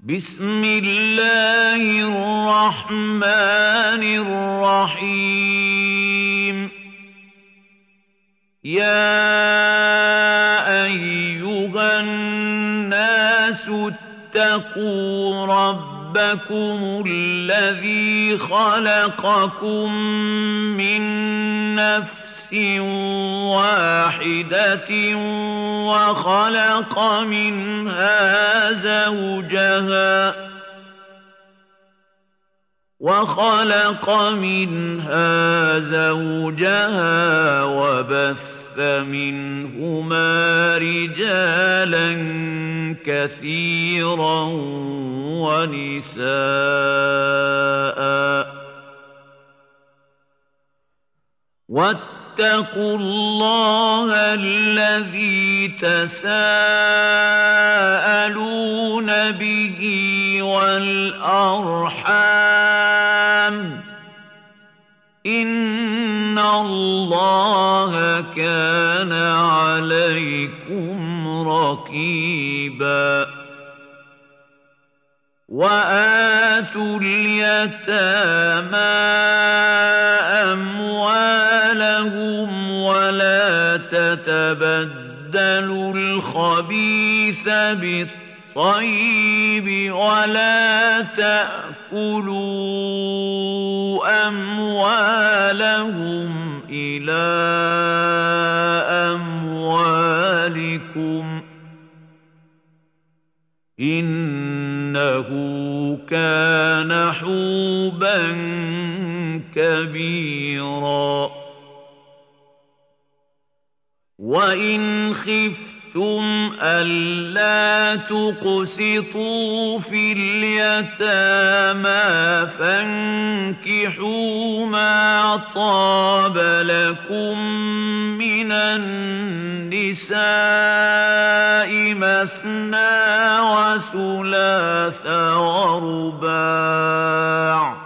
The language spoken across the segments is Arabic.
بسم الله الرحمن الرحيم يا أيها الناس اتقوا ربكم الذي خلقكم من نفس واحدة وخلق منها زوجها وبث منهما رجالا كثيرا ونساء واتقوا الله الذي تساءلون به والأرحام إن الله كان عليكم رقيبا وآتوا اليتامى أموالهم ولا تتبدلوا الخبيث بالطيب ولا تأكلوا أموالهم إلى أموالكم إنه كان حوبا كبيرا وإن خفتم ألا تقسطوا في اليتامى فانكحوا ما طاب لكم من النساء مثنى وثلاث ورباع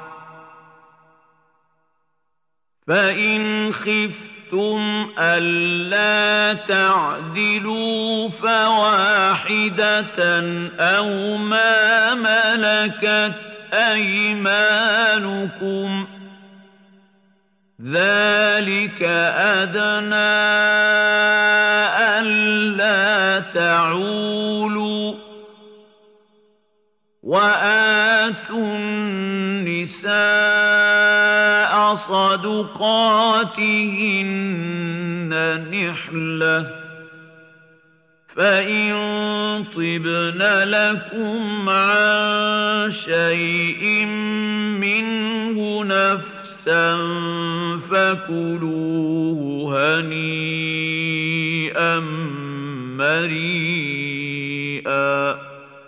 فإن خفتم ألا تعدلوا فواحدة أو ما ملكت أيمانكم ذلك أدنى ألا تعولوا وآتوا النساء صدقاتهن نحلة فإن طبن لكم عن شيء منه نفسا فكلوه هنيئا مريئا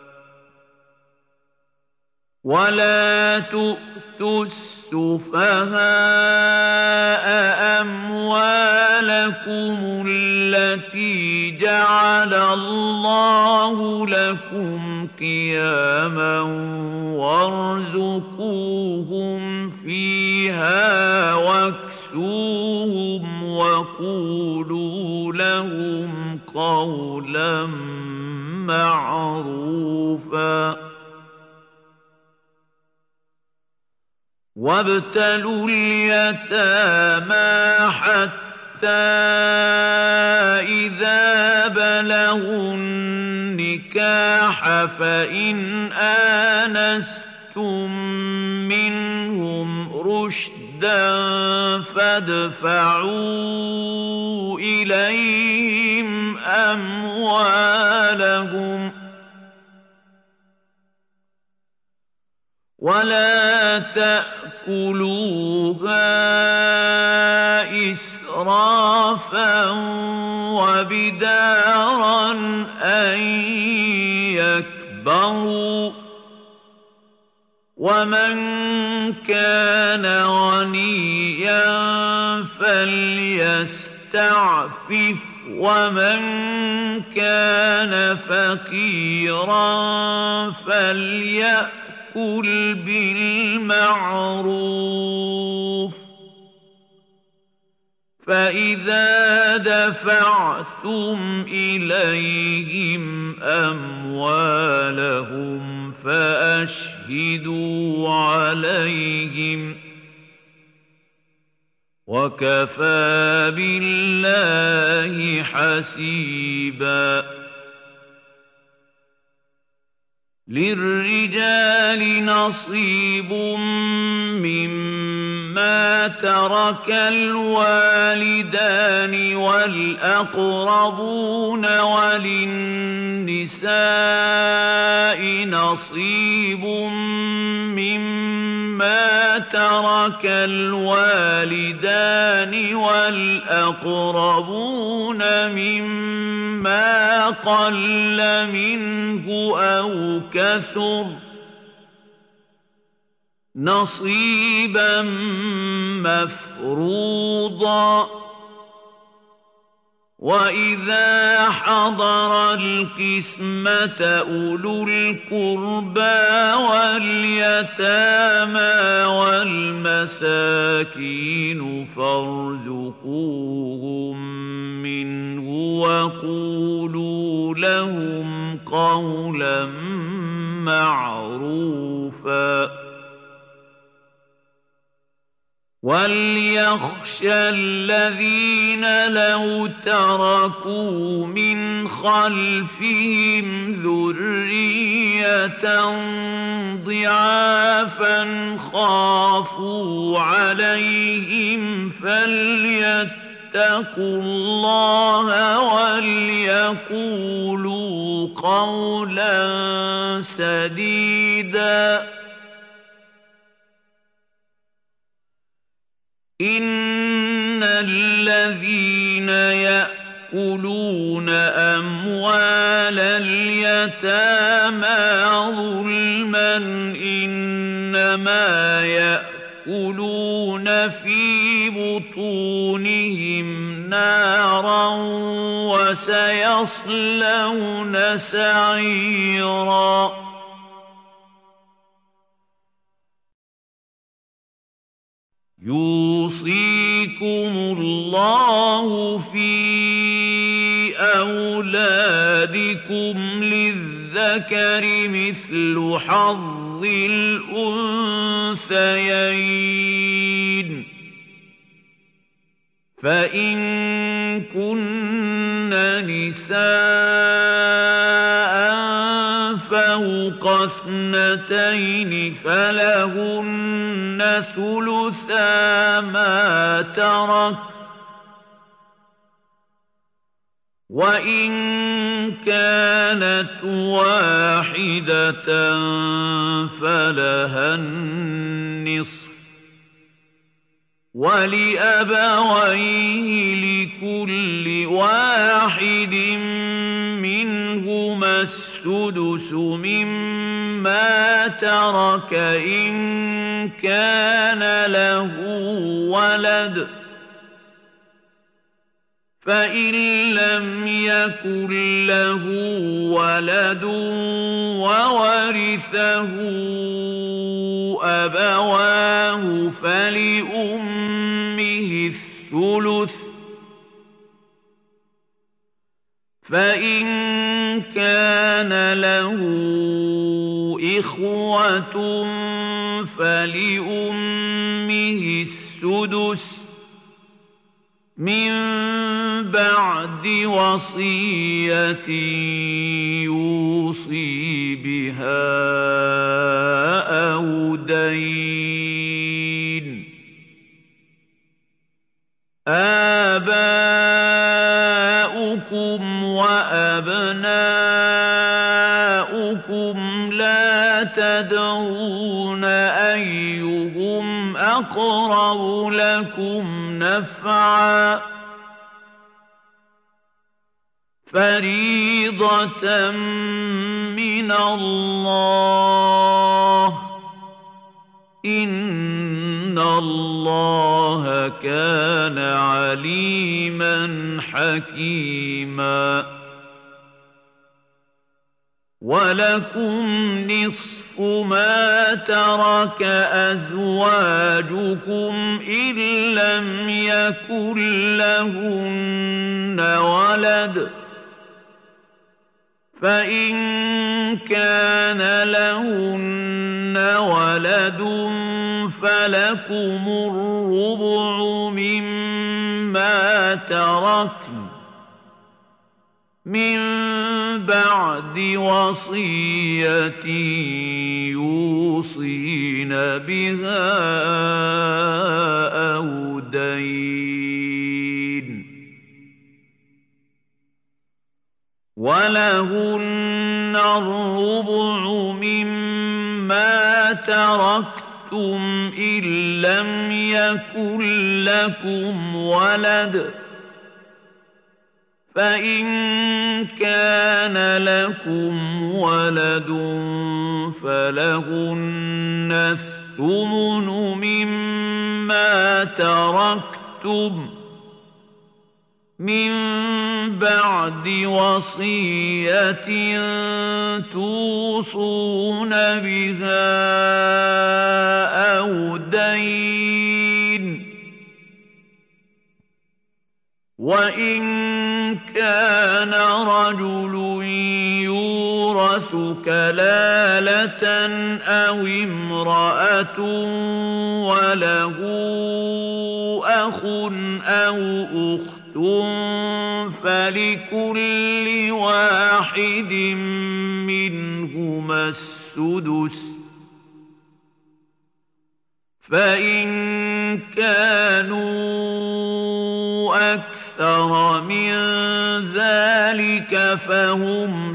ولا تؤتوا السفهاء أموالكم التي جعل الله لكم قياما وارزقوهم فيها واكسوهم وقولوا لهم قولا معروفا وابتلوا اليتامى حتى إذا بلغوا النكاح فإن آنستم منهم رشدا فادفعوا إليهم أموالهم ولا تأكلوها إسرافا وبدارا أن يكبروا ومن كان غنيا فليستعفف ومن كان فقيرا فليأكل بالمعروف فإذا دفعتم إليهم أموالهم فأشهدوا عليهم ۖ وَكَفَىٰ بِاللَّهِ حَسِيبًا. لِّلرِّجَالِ نَصِيبٌ مِّمَّا تَرَكَ الْوَالِدَانِ وَالْأَقْرَبُونَ وَلِلنِّسَاءِ نَصِيبٌ مِّمَّا تَرَكَ الْوَالِدَانِ وَالْأَقْرَبُونَ مِمَّا قَلَّ مِنْهُ أَوْ كَثُرَ نَصِيبًا مَّفْرُوضًا. وَإِذَا حَضَرَ الْقِسْمَةَ أُولُو الْقُرْبَىٰ وَالْيَتَامَىٰ وَالْمَسَاكِينُ فَارْزُقُوهُم مِّنْهُ وَقُولُوا لَهُمْ قَوْلًا مَّعْرُوفًا. وَلْيَخْشَ الَّذِينَ لَوْ تَرَكُوا مِنْ خَلْفِهِمْ ذُرِّيَّةً ضِعَافًا خَافُوا عَلَيْهِمْ فَلْيَتَّقُوا اللَّهَ وَلْيَقُولُوا قَوْلًا سَدِيدًا. إِنَّ الَّذِينَ يَأْكُلُونَ أَمْوَالَ الْيَتَامَىٰ ظُلْمًا إِنَّمَا يَأْكُلُونَ فِي بُطُونِهِمْ نَارًا وَسَيَصْلَوْنَ سَعِيرًا. يُوصِيكُمُ اللَّهُ فِي أَوْلَادِكُمْ لِلذَّكَرِ مِثْلُ حَظِّ الْأُنثَيَيْنِ ۚ فَإِن كُنَّ نِسَاءً فَوْقَ اثْنَتَيْنِ فَلَهُنَّ ثُلُثَا مَا تَرَكَ ۖ وَإِن كَانَتْ وَاحِدَةً فَلَهَا النِّصْفُ ۚ وَلِأَبَوَيْهِ لِكُلِّ وَاحِدٍ مِّنْهُمَا السُّدُسُ مِمَّا تَرَكَ إِن كَانَ لَهُ وَلَدٌ، فَإِن لَّمْ يَكُن لَّهُ وَلَدٌ وَوَرِثَهُ أَبَوَاهُ فَلِأُمِّهِ الثُّلُثُ ۚ فَإِن كَانَ لَهُ إِخْوَةٌ فَلِأُمِّهِ السُّدُسُ مِن بَعْدِ وَصِيَّةٍ يُوصِي بِهَا أَوْ دَيْنٍ. آبَاؤُكُمْ وَأَبْنَاؤُكُمْ لَا تَدْرُونَ أَيُّهُمْ أَقْرَبُ لَكُمْ نَفْعًا ۚ فَرِيضَةً مِّنَ اللَّهِ ۗ إِنَّ اللَّهَ كَانَ عَلِيمًا حَكِيمًا. وَلَكُمْ نِصْفُ مَا تَرَكَ أَزْوَاجُكُمْ إِن لَّمْ يَكُن لَّهُنَّ وَلَدٌ، فَإِن كان لهن ولد فلكم الربع مما تركن من بعد وصية يوصين بها أو دين ولهن الربع مما تركتم إن لم يكن لكم ولد فإن كان لكم ولد فلهن الثمن مما تركتم من بعد وصية توصون بها أو دين وإن كان رجل يورث كلالة أو امرأة وله أخ أو أخت فلكل واحد منهما السدس فإن كانوا أكثر من ذلك فهم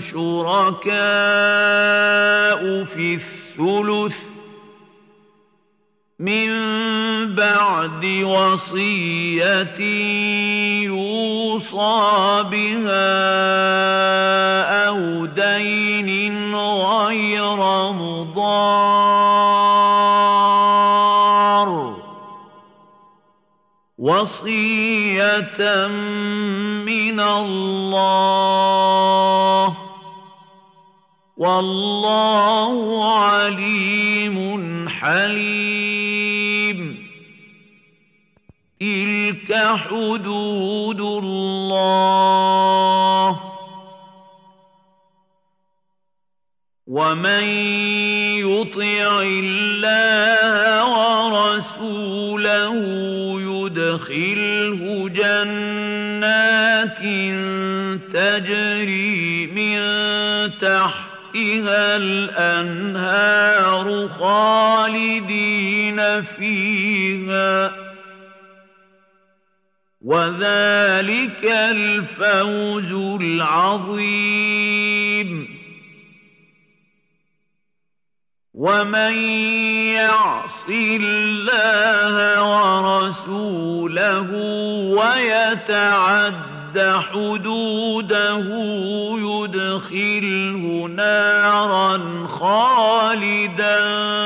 شركاء في الثلث من بعد وصية يوصى بها أو دين غير مضار وصية من الله والله عليم حليم تلك حدود الله ومن يطع الله ورسوله يدخله جنات تجري من تحتها الأنهار خالدين فيها وذلك الفوز العظيم ومن يعص الله ورسوله ويتعد حدوده يدخله نارا خالدا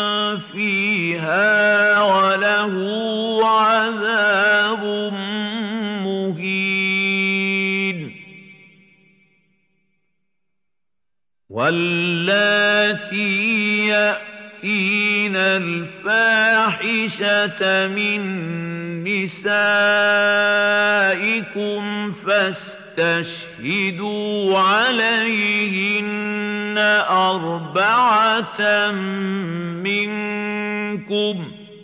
فيها وله عذاب مهين واللاتي يأتين الفاحشة من نسائكم فاستشهدوا عليهن أربعة منكم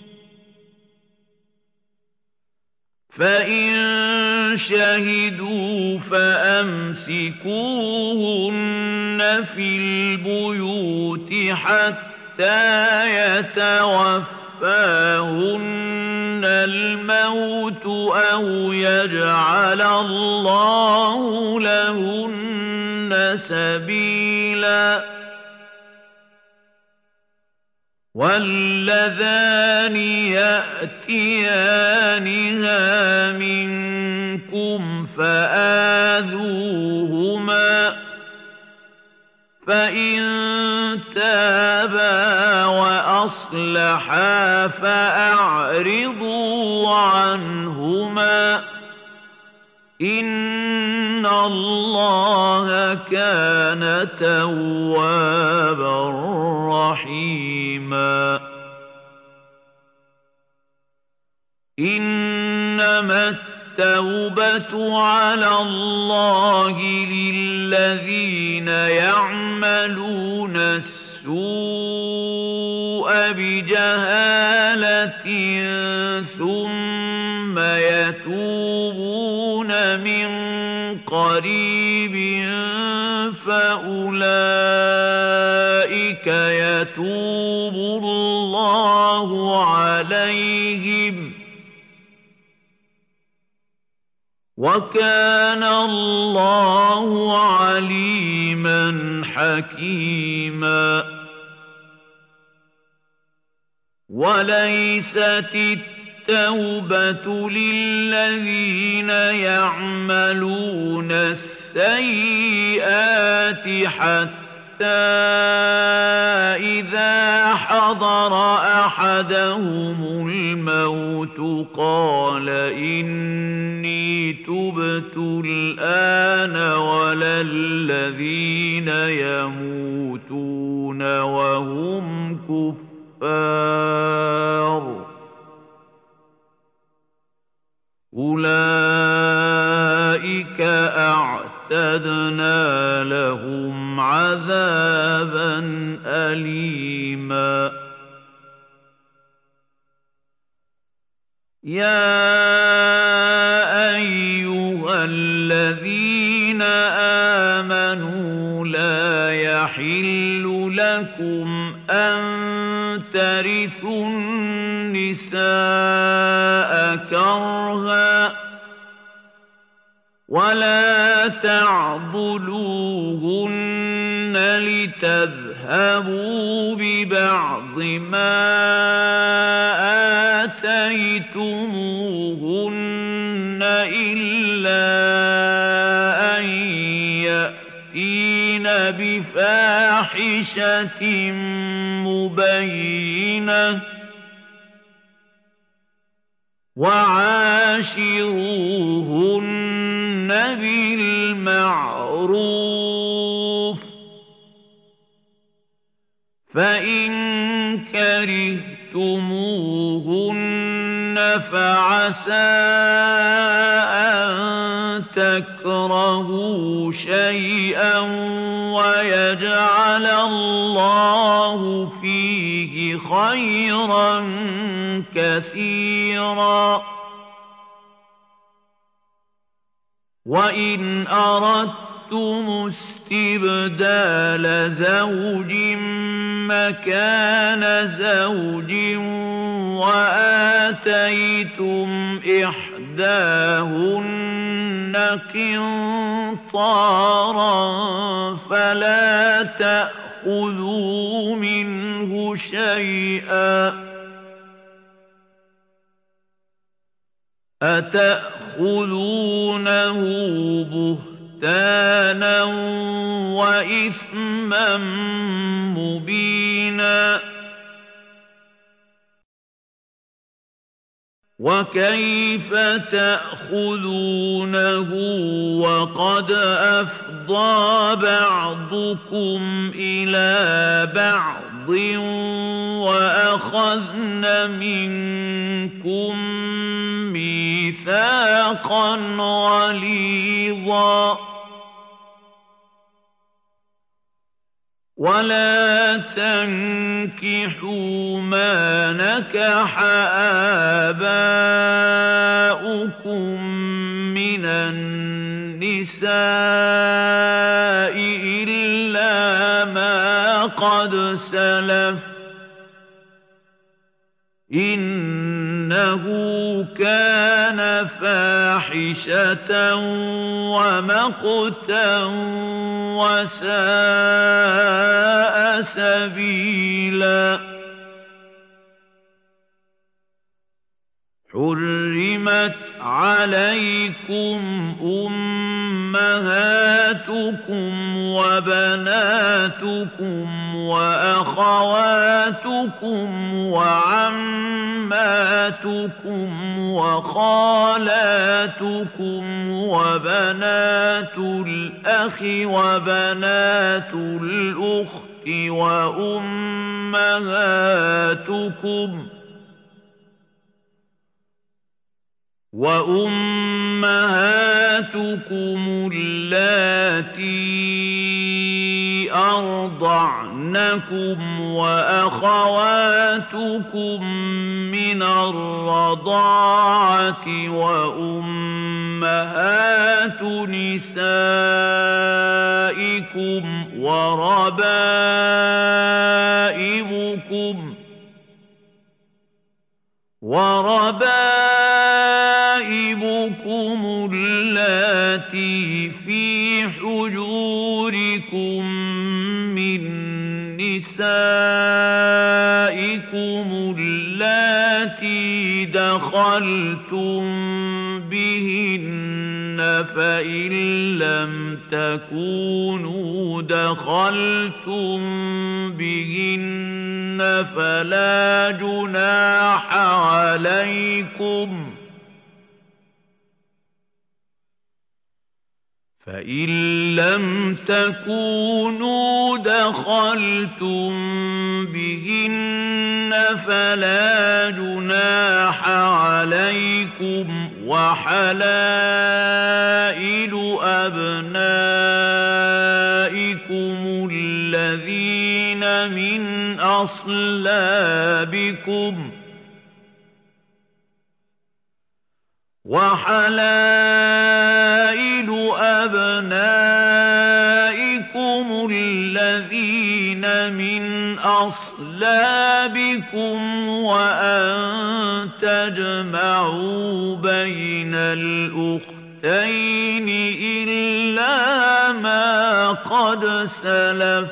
فإن شهدوا فأمسكوهن في البيوت حتى يتوفاهن الموت أو يجعل الله لهن سبيلا واللذان يأتيانها منكم فآذوهما فإن تابا وأصلحا فأعرضوا عنهما إن الله كان توابا رحيما إنما التوبة على الله للذين يعملون السوء بجهالة ثم يتوبون من قريب فأولئك يتوب الله عليهم وكان الله عليما حكيما وليست التوبة للذين يعملون السيئات حتى إذا حضر أحدهم الموت قال إني تبت الآن ولا الذين يموتون وهم كفار أولئك أعتدنا لهم عذابا أليما يا أيها الذين آمنوا لا يحل لكم أن ترثوا النساء كرها ولا تعضلوهن لتذهبوا ببعض ما آتيتموهن إلا أن يأتين بفاحشة مبينة وعاشروهن بالمعروف فإن كرهتموهن فعسى أن تكرهوا شيئا ويجعل الله فيه خيرا كثيرا وإن أردتم استبدال زوج مكان زوج وآتيتم إحداهن قنطارا فلا تأخذوا منه شيئا أتأخذونه بهتانا وإثما مبينا وكيف تأخذونه وقد أفضى بعضكم إلى بعض وأخذن منكم ميثاقا غليظا ولا تنكحوا ما نكح آباؤكم من النساء إلا ما قد سلف إنه كان فاحشة ومقتا وساء سبيلا حرمت عليكم أمهاتكم وبناتكم وأخواتكم وعماتكم وخالاتكم وبنات الأخ وبنات الأخت وأمهاتكم اللاتي أرضعنكم وأخواتكم من الرضاعة وأمهات نسائكم وربائبكم اللاتي في حجوركم من نسائكم اللاتي دخلتم بهن فإن لم تكونوا دخلتم بهن فلا جناح عليكم فإن لم تكونوا دخلتم بهن فلا جناح عليكم وحلائل أبنائكم الذين من أصلابكم الذين من أصلابكم وأن تجمعوا بين الأختين إلا ما قد سلف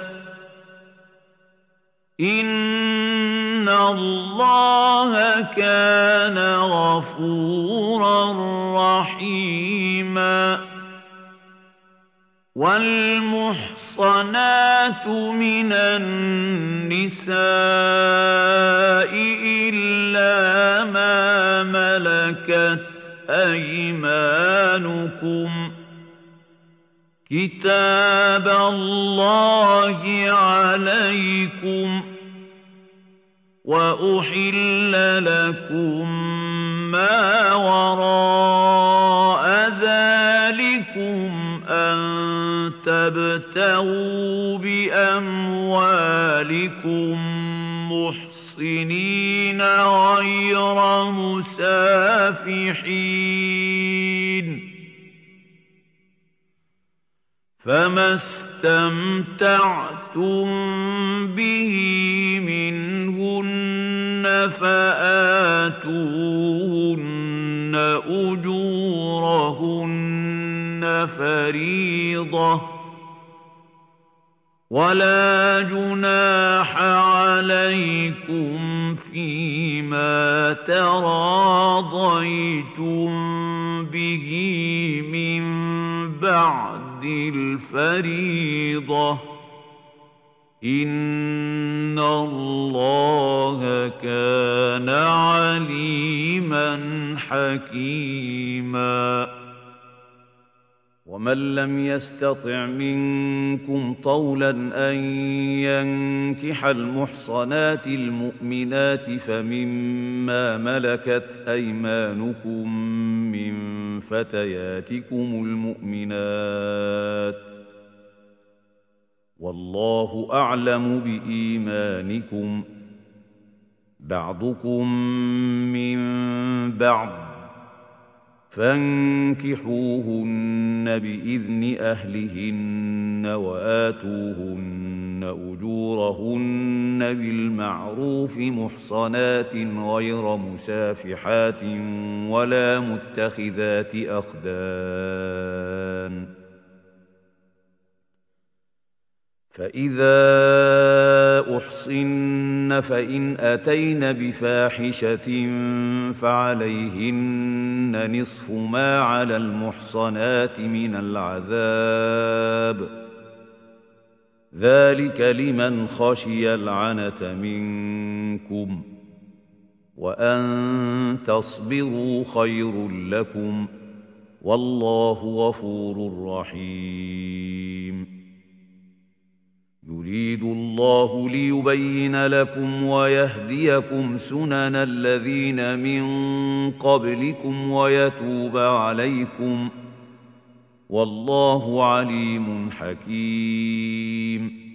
إن الله كان غفورا رحيما والمحصنات من النساء إلا ما ملكت أيمانكم كتاب الله عليكم وأحل لكم ما وراء ذلكم أن تبتغوا بأموالكم محصنين غير مسافحين فما استمتعتم به منهن فآتوهن أجورهن فريضة ولا جناح عليكم فيما تراضيتم به من بعد الفريضة إن الله كان عليما حكيما ومن لم يستطع منكم طولا أن ينكح المحصنات المؤمنات فمما ملكت أيمانكم من فتياتكم المؤمنات والله أعلم بإيمانكم بعضكم من بعض فانكحوهن بإذن أهلهن وآتوهن أجورهن بالمعروف محصنات غير مسافحات ولا متخذات أخدان فإذا أحصن فإن أتين بفاحشة فعليهن نصف ما على المحصنات من العذاب ذلك لمن خشي العنة منكم وأن تصبروا خير لكم والله غفور رحيم يريد الله ليبين لكم ويهديكم سنن الذين من قبلكم ويتوب عليكم والله عليم حكيم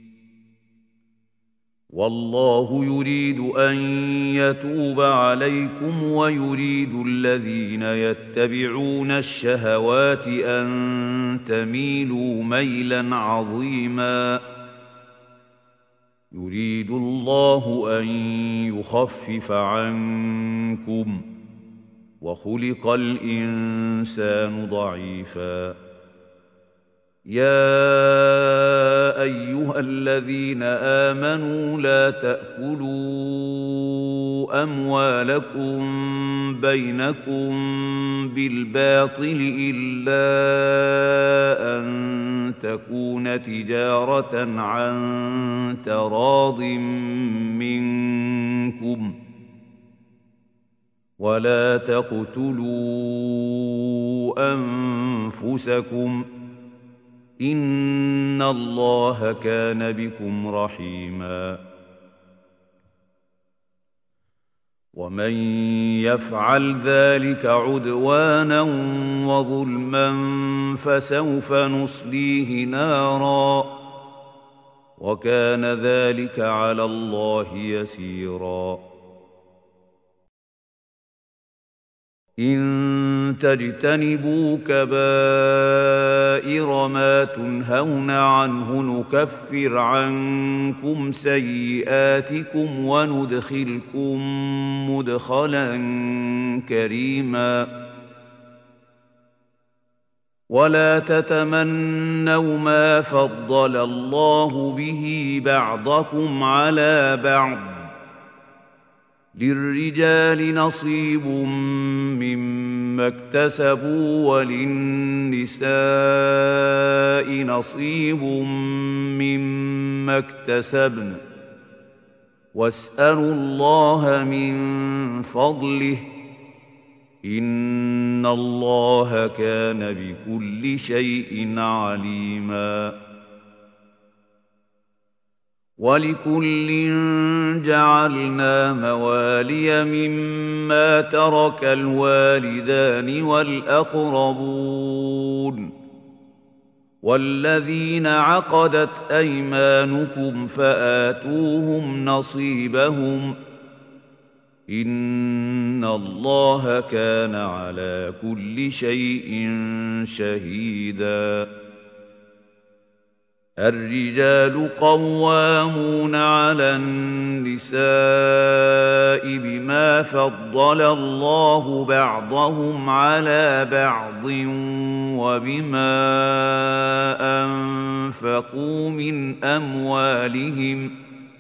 والله يريد أن يتوب عليكم ويريد الذين يتبعون الشهوات أن تميلوا ميلا عظيما يريد الله أن يخفف عنكم وخلق الإنسان ضعيفا يا أيها الذين آمنوا لا تأكلوا أموالكم بينكم بالباطل إلا أن تكون تجارة عن تراض منكم ولا تقتلوا أنفسكم إن الله كان بكم رحيما ومن يفعل ذلك عدوانا وظلما فسوف نصليه نارا وكان ذلك على الله يسيرا إن تجتنبوا كبائر ما تنهون عنه نكفر عنكم سيئاتكم وندخلكم مدخلا كريما ولا تتمنوا ما فضل الله به بعضكم على بعض للرجال نصيب مما اكتسبوا وللنساء نصيب مما اكتسبن واسألوا الله من فضله إن الله كان بكل شيء عليما ولكل جعلنا موالي مما ترك الوالدان والأقربون والذين عقدت أيمانكم فآتوهم نصيبهم إن الله كان على كل شيء شهيدا الرجال قوامون على النساء بما فضل الله بعضهم على بعض وبما أنفقوا من أموالهم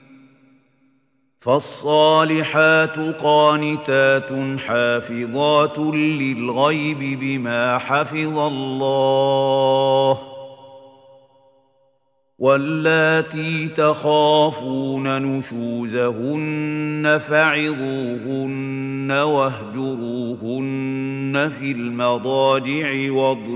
فالصالحات قانتات حافظات للغيب بما حفظ الله واللاتي تخافون نشوزهن فعظوهن واهجروهن في المضاجع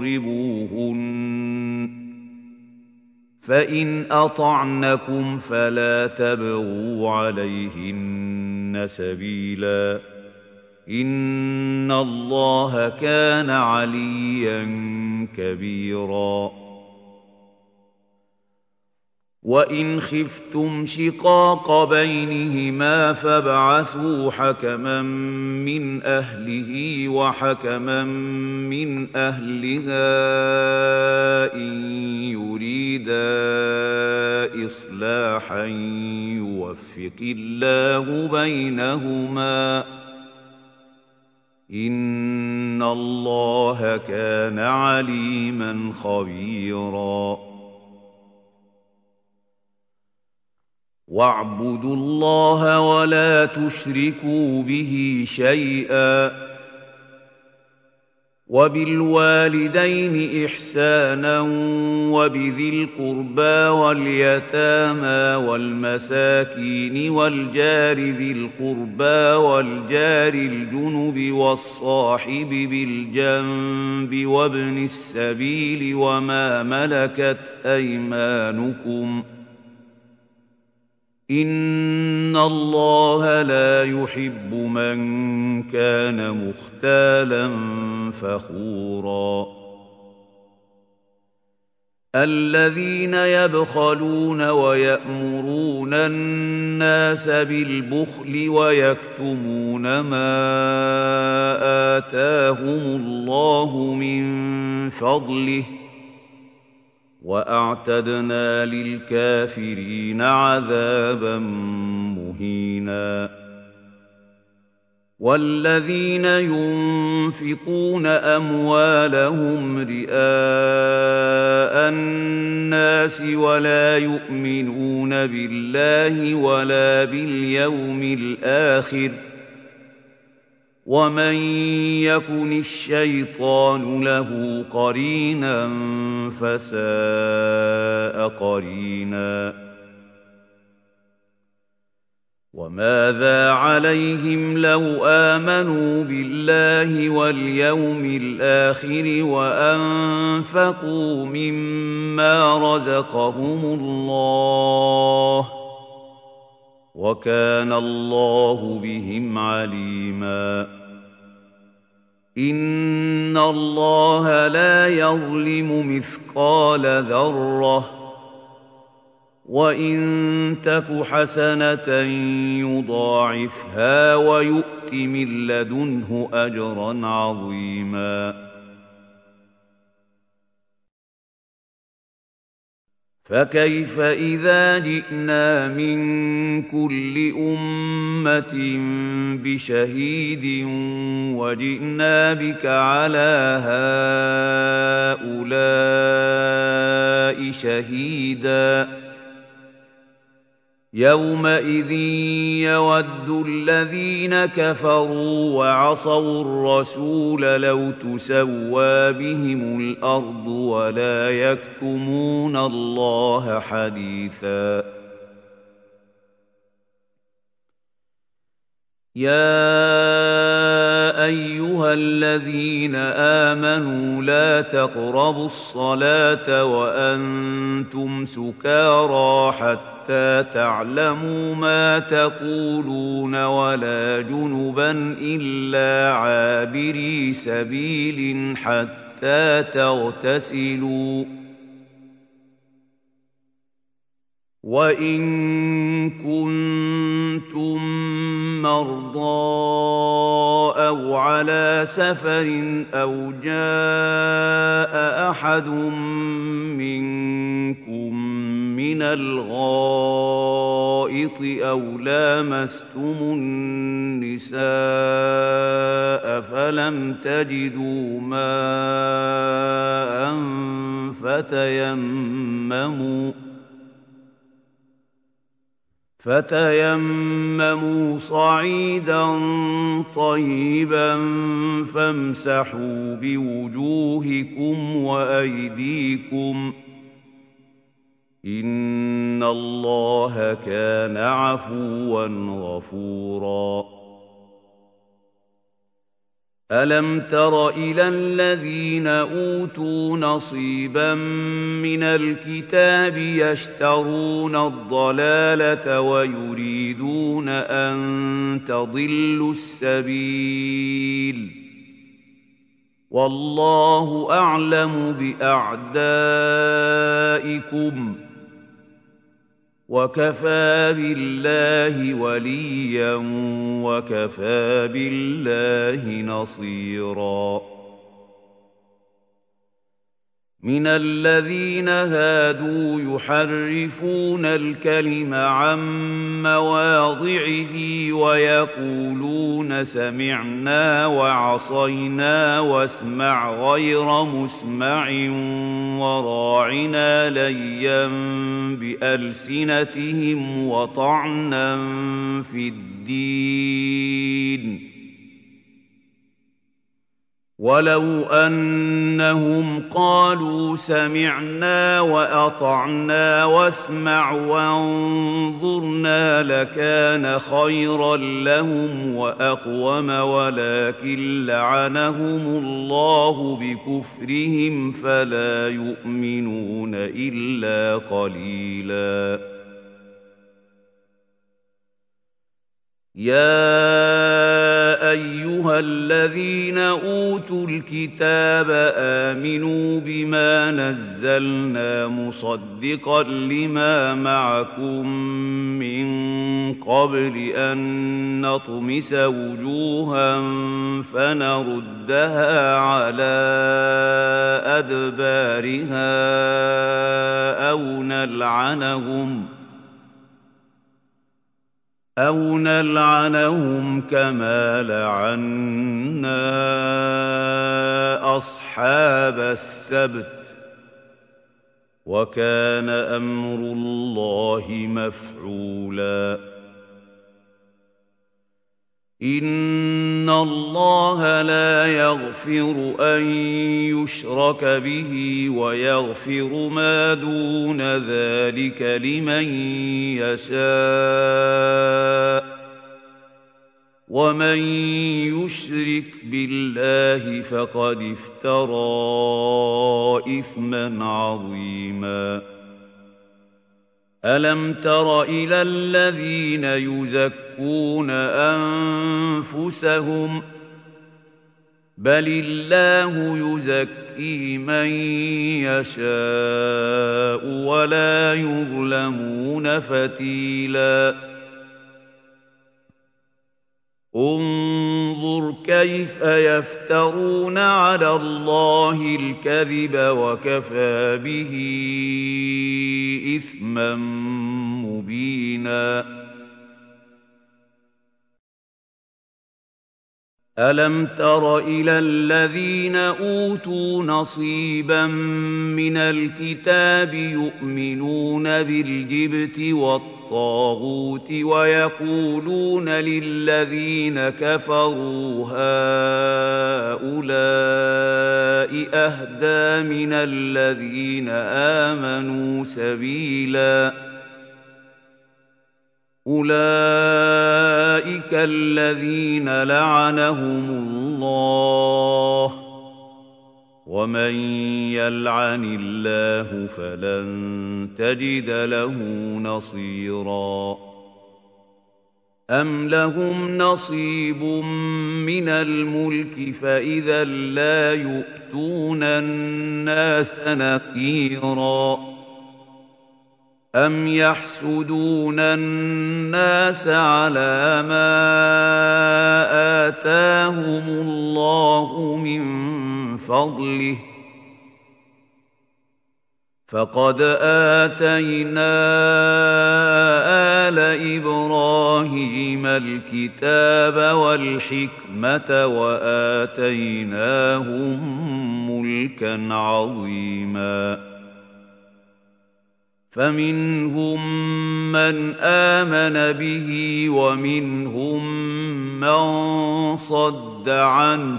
واضربوهن فإن أطعنكم فلا تبغوا عليهن سبيلا إن الله كان عليا كبيرا وإن خفتم شقاق بينهما فابعثوا حكما من أهله وحكما من أهلها إن يريدا إصلاحا يوفق الله بينهما إن الله كان عليما خبيرا واعبدوا الله ولا تشركوا به شيئا وبالوالدين إحسانا وبذي القربى واليتامى والمساكين والجار ذي القربى والجار الجنب والصاحب بالجنب وابن السبيل وما ملكت أيمانكم إن الله لا يحب من كان مختالا فخورا الذين يبخلون ويأمرون الناس بالبخل ويكتمون ما آتاهم الله من فضله وأعتدنا للكافرين عذابا مهينا والذين ينفقون أموالهم رئاء الناس ولا يؤمنون بالله ولا باليوم الآخر ومن يكن الشيطان له قرينا فساء قرينا وماذا عليهم لو آمنوا بالله واليوم الآخر وأنفقوا مما رزقهم الله وكان الله بهم عليما إن الله لا يظلم مثقال ذرة وإن تك حسنة يضاعفها ويؤت من لدنه أجرا عظيما فكيف إذا جئنا من كل أمة بشهيد وجئنا بك على هؤلاء شهيدا يومئذ يود الذين كفروا وعصوا الرسول لو تسوى بهم الأرض ولا يكتمون الله حديثا يا أيها الذين آمنوا لا تقربوا الصلاة وأنتم سكارى حتى تعلموا ما تقولون ولا جنبا إلا عابري سبيل حتى تغتسلوا وإن كنتم مرضى أو على سفر أو جاء أحد منكم من الغائط أو لامستم النساء فلم تجدوا ماء فتيمموا صعيدا طيبا فامسحوا بوجوهكم وأيديكم إن الله كان عفوا غفورا ألم تر إلى الذين أوتوا نصيبا من الكتاب يشترون الضلالة ويريدون أن تضلوا السبيل والله أعلم بأعدائكم وكفى بالله وليا وكفى بالله نصيرا من الذين هادوا يحرفون الكلم عن مواضعه ويقولون سمعنا وعصينا واسمع غير مسمع وراعنا ليا بألسنتهم وطعنا في الدين ولو أنهم قالوا سمعنا وأطعنا واسمع وانظرنا لكان خيرا لهم وأقوم ولكن لعنهم الله بكفرهم فلا يؤمنون إلا قليلا يا أيها الذين أوتوا الكتاب آمنوا بما نزلنا مصدقا لما معكم من قبل أن نطمس وجوها فنردها على أدبارها أو نلعنهم كما لعنا أصحاب السبت وكان أمر الله مفعولا إن الله لا يغفر أن يشرك به ويغفر ما دون ذلك لمن يشاء ومن يشرك بالله فقد افترى إثما عظيما ألم تر إلى الذين يزكون أنفسهم بل الله يزكي من يشاء ولا يظلمون فتيلا انظر كيف يفترون على الله الكذب وكفى به إثما مبينا ألم تر إلى الذين أوتوا نصيبا من الكتاب يؤمنون بالجبت والطاغوت ويقولون للذين كفروا هؤلاء أهدى من الذين آمنوا سبيلا أولئك الذين لعنهم الله ومن يلعن الله فلن تجد له نصيرا أم لهم نصيب من الملك فإذا لا يؤتون الناس نقيرا أم يحسدون الناس على ما آتاهم الله من فضله فقد آتينا آل إبراهيم الكتاب والحكمة وآتيناهم ملكا عظيما فمنهم من آمن به ومنهم من صد عنه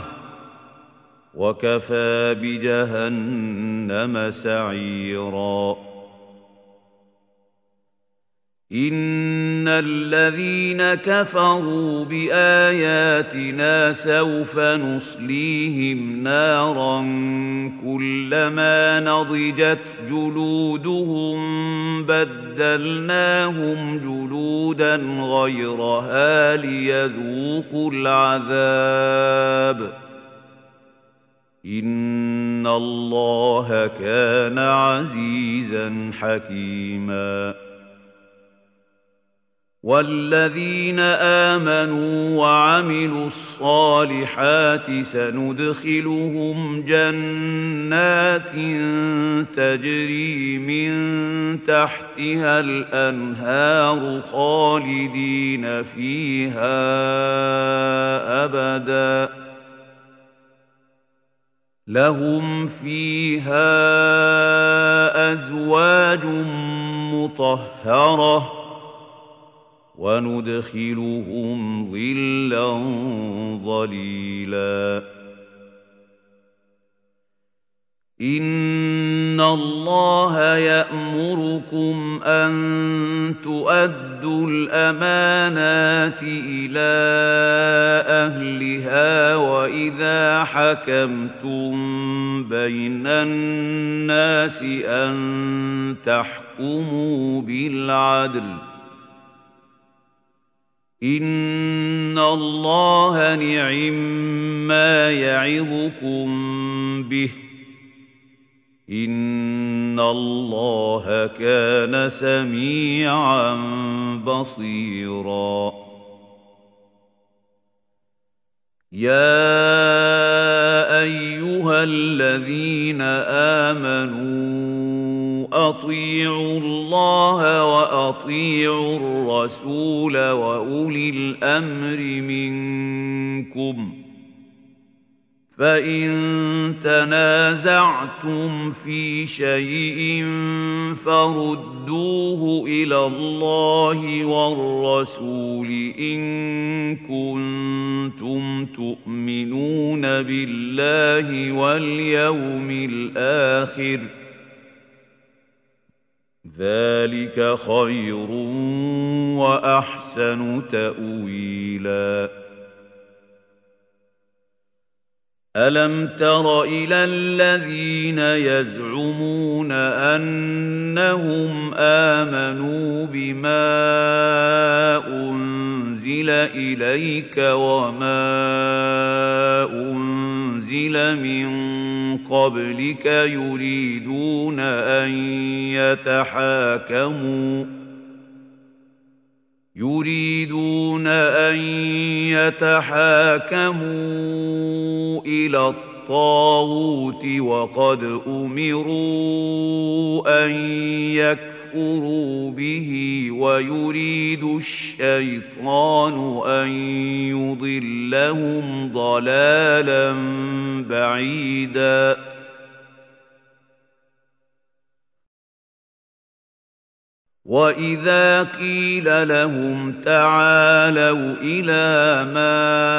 وكفى بجهنم سعيرا إن الذين كفروا بآياتنا سوف نصليهم نارا كلما نضجت جلودهم بدلناهم جلودا غيرها ليذوقوا العذاب إن الله كان عزيزا حكيما والذين آمنوا وعملوا الصالحات سندخلهم جنات تجري من تحتها الأنهار خالدين فيها أبدا لهم فيها أزواج مطهرة وندخلهم ظلا ظليلا إن الله يأمركم أن تؤدوا الأمانات إلى أهلها وإذا حكمتم بين الناس أن تحكموا بالعدل إن الله نعما يعظكم به إن الله كان سميعا بصيرا يا أيها الذين آمنوا أطيعوا الله وأطيعوا الرسول وأولي الأمر منكم فإن تنازعتم في شيء فردوه إلى الله والرسول إن كنتم تؤمنون بالله واليوم الآخر ذلك خير وأحسن تأويلاً ألم تر إلى الذين يزعمون أنهم آمنوا بما أنزل إليك وما أنزل من قبلك يريدون أن يتحاكموا إلى الطاغوت وقد أمروا أن يكفروا به ويريد الشيطان أن يضلهم ضلالا بعيدا وَإِذَا قِيلَ لَهُمْ تَعَالَوْا إِلَىٰ مَا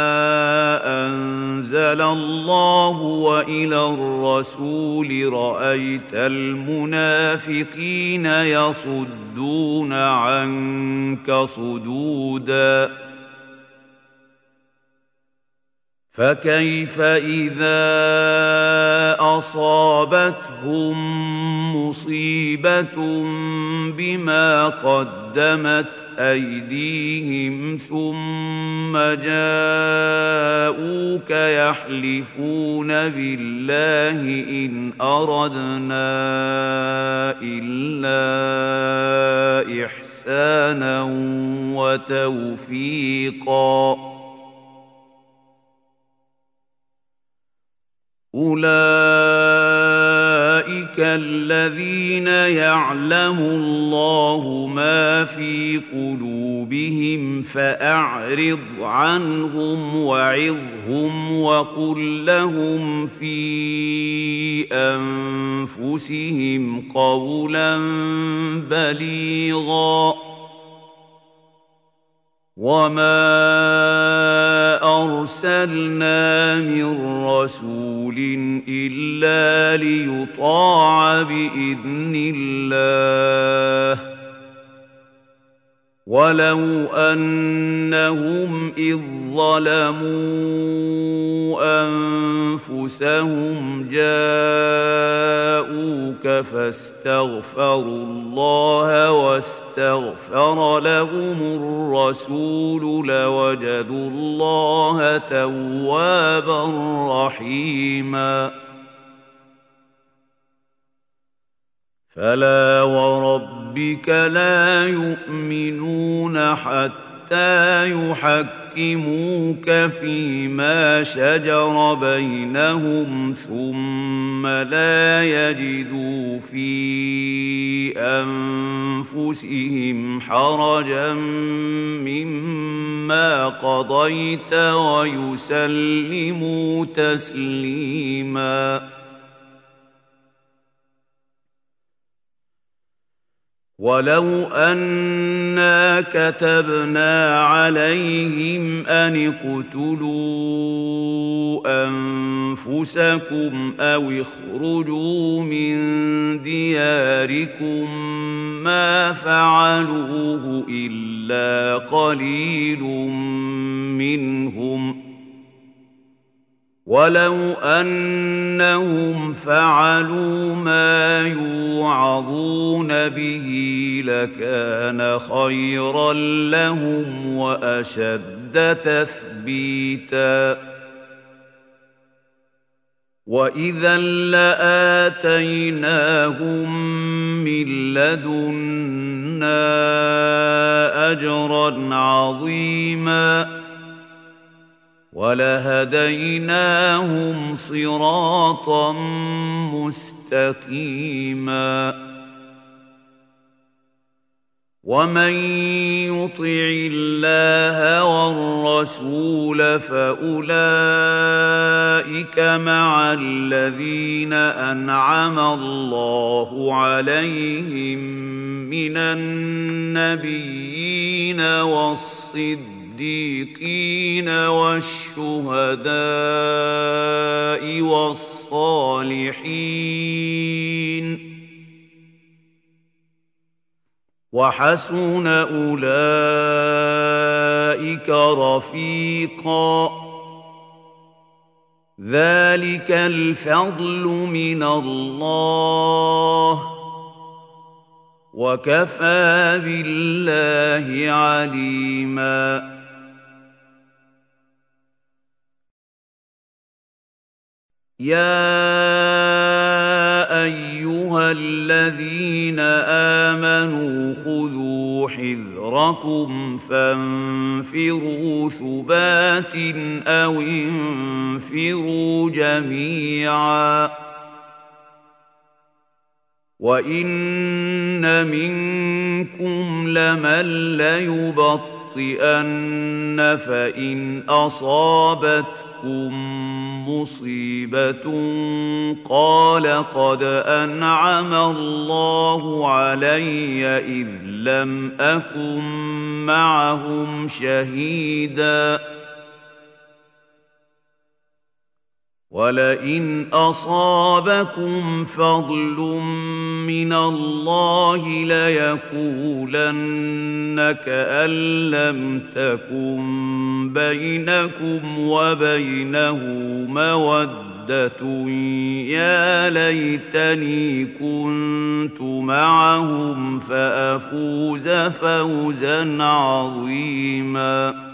أَنزَلَ اللَّهُ وَإِلَى الرَّسُولِ رَأَيْتَ الْمُنَافِقِينَ يَصُدُّونَ عَنكَ صُدُودًا فَكَيْفَ إِذَا أَصَابَتْهُم مُّصِيبَةٌ بِمَا قَدَّمَتْ أَيْدِيهِمْ ثُمَّ جَاءُوكَ يَحْلِفُونَ بِاللَّهِ إِنْ أَرَدْنَا إِلَّا إِحْسَانًا وَتَوْفِيقًا أُولَئِكَ الَّذِينَ يَعْلَمُ اللَّهُ مَا فِي قُلُوبِهِمْ فَأَعْرِضْ عَنْهُمْ وَعِظْهُمْ وَقُل لَّهُمْ فِي أَنفُسِهِمْ قَوْلًا بَلِيغًا وَمَا أَرْسَلْنَا مِن رَّسُولٍ إِلَّا لِيُطَاعَ بِإِذْنِ اللَّهِ وَلَوْ أَنَّهُمْ إِذ ظَّلَمُوا أَنفُسَهُمْ جَاءُوكَ فَاسْتَغْفَرُوا اللَّهَ وَاسْتَغْفَرَ لَهُمُ الرَّسُولُ لَوَجَدُوا اللَّهَ تَوَّابًا رَّحِيمًا فَلَا وَرَبِّكَ لَا يُؤْمِنُونَ حَتَّىٰ يُحَكِّمُوكَ فِيمَا شَجَرَ بَيْنَهُمْ ثُمَّ لَا يَجِدُوا فِي أَنفُسِهِمْ حَرَجًا مِّمَّا قَضَيْتَ وَيُسَلِّمُوا تَسْلِيمًا وَلَوْ أَنَّا كَتَبْنَا عَلَيْهِمْ أَنِ اقْتُلُوا أَنفُسَكُمْ أَوِ اخْرُجُوا مِن دِيَارِكُم مَّا فَعَلُوهُ إِلَّا قَلِيلٌ مِّنْهُمْ ولو أنهم فعلوا ما يوعظون به لكان خيرا لهم وأشد تثبيتا وإذا لآتيناهم من لدنا أجرا عظيما ولهديناهم صراطا مستقيما ومن يطع الله والرسول فأولئك مع الذين أنعم الله عليهم من النبيين والصديقين والشهداء والصالحين وحسن أولئك رفيقا ذلك الفضل من الله وكفى بالله عليما يا أيها الذين آمنوا خذوا حذركم فانفروا ثبات أو انفروا جميعا وإن منكم لمن ليبطئن فإن أصابتكم مصيبة قال قد أنعم الله علي إذ لم أكن معهم شهيدا ولئن أصابكم فضل من الله ليقولن كأن لم تكن بينكم وبينه مودة يا ليتني كنت معهم فأفوز فوزا عظيما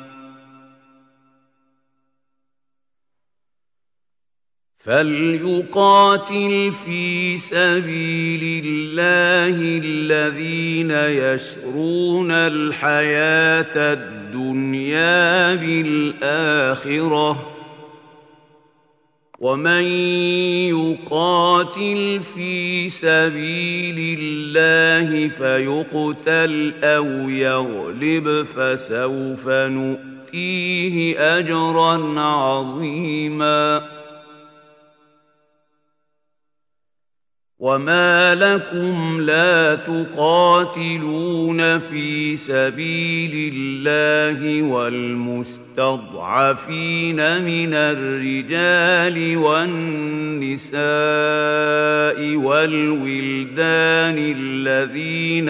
فليقاتل في سبيل الله الذين يشرون الحياة الدنيا بالآخرة ومن يقاتل في سبيل الله فيقتل أو يغلب فسوف نؤتيه أجرا عظيما وما لكم لا تقاتلون في سبيل الله والمستضعفين من الرجال والنساء والولدان الذين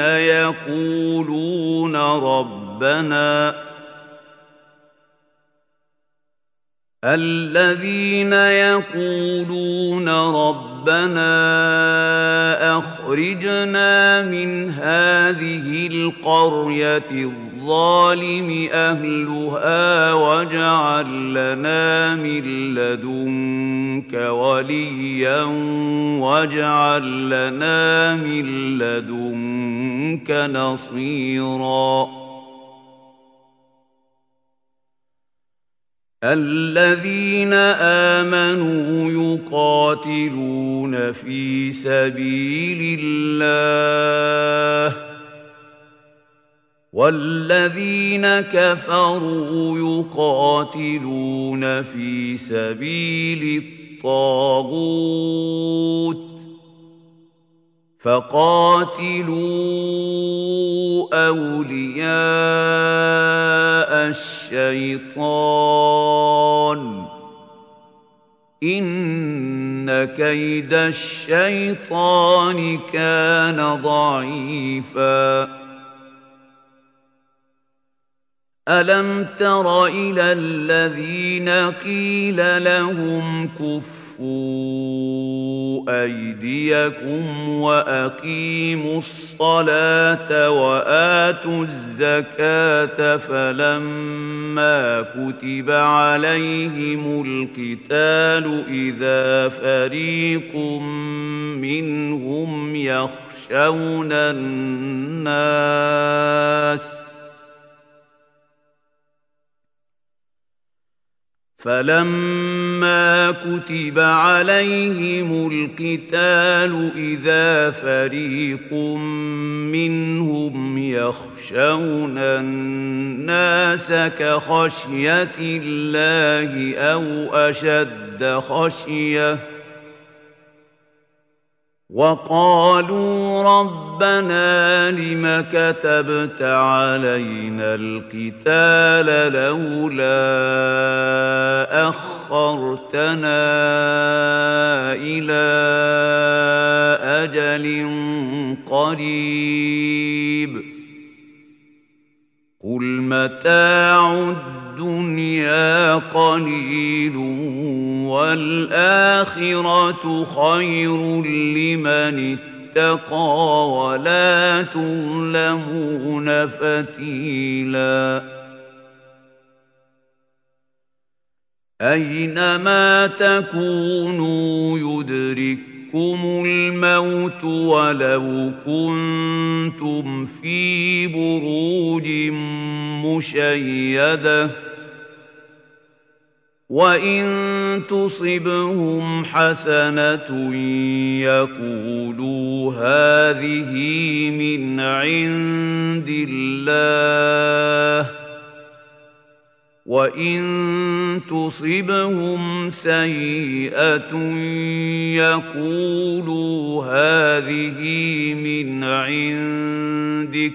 يقولون ربنا أخرجنا من هذه القرية الظالم أهلها واجعل لنا من لدنك وليا واجعل لنا من لدنك نصيرا الذين آمنوا يقاتلون في سبيل الله والذين كفروا يقاتلون في سبيل الطاغوت فقاتلوا أولياء الشيطان إن كيد الشيطان كان ضعيفا ألم تر إلى الذين قيل لهم كفوا أيديكم وأقيموا الصلاة وآتوا الزكاة فلما كتب عليهم القتال إذا فريق منهم يخشون الناس فلما كتب عليهم القتال إذا فريق منهم يخشون الناس كخشية الله أو أشد خشية وقالوا ربنا لم كتبت علينا القتال لولا أخرتنا إلى أجل قريب قل متاع الدنيا قليل والآخرة خير لمن اتقى ولا تظلمون فتيلا أينما تكونوا يدرككم الموت ولو كنتم في بروج مشيدة وإن تصبهم حسنة يقولوا هذه من عند الله وإن تصبهم سيئة يقولوا هذه من عندك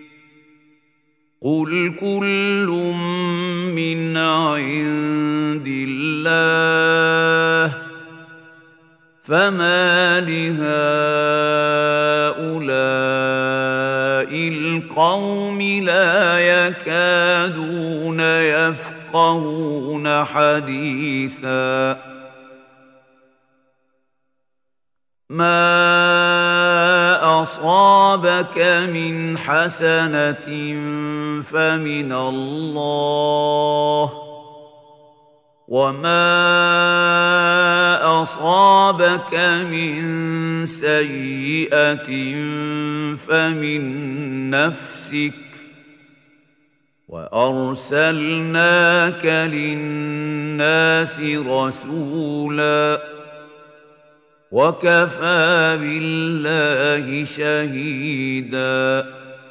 قل كل من عند الله فما لهؤلاء القوم لا يكادون يفقهون حديثا ما أصابك من حسنة فمن الله وما أصابك من سيئة فمن نفسك وأرسلناك للناس رسولا وكفى بالله شهيدا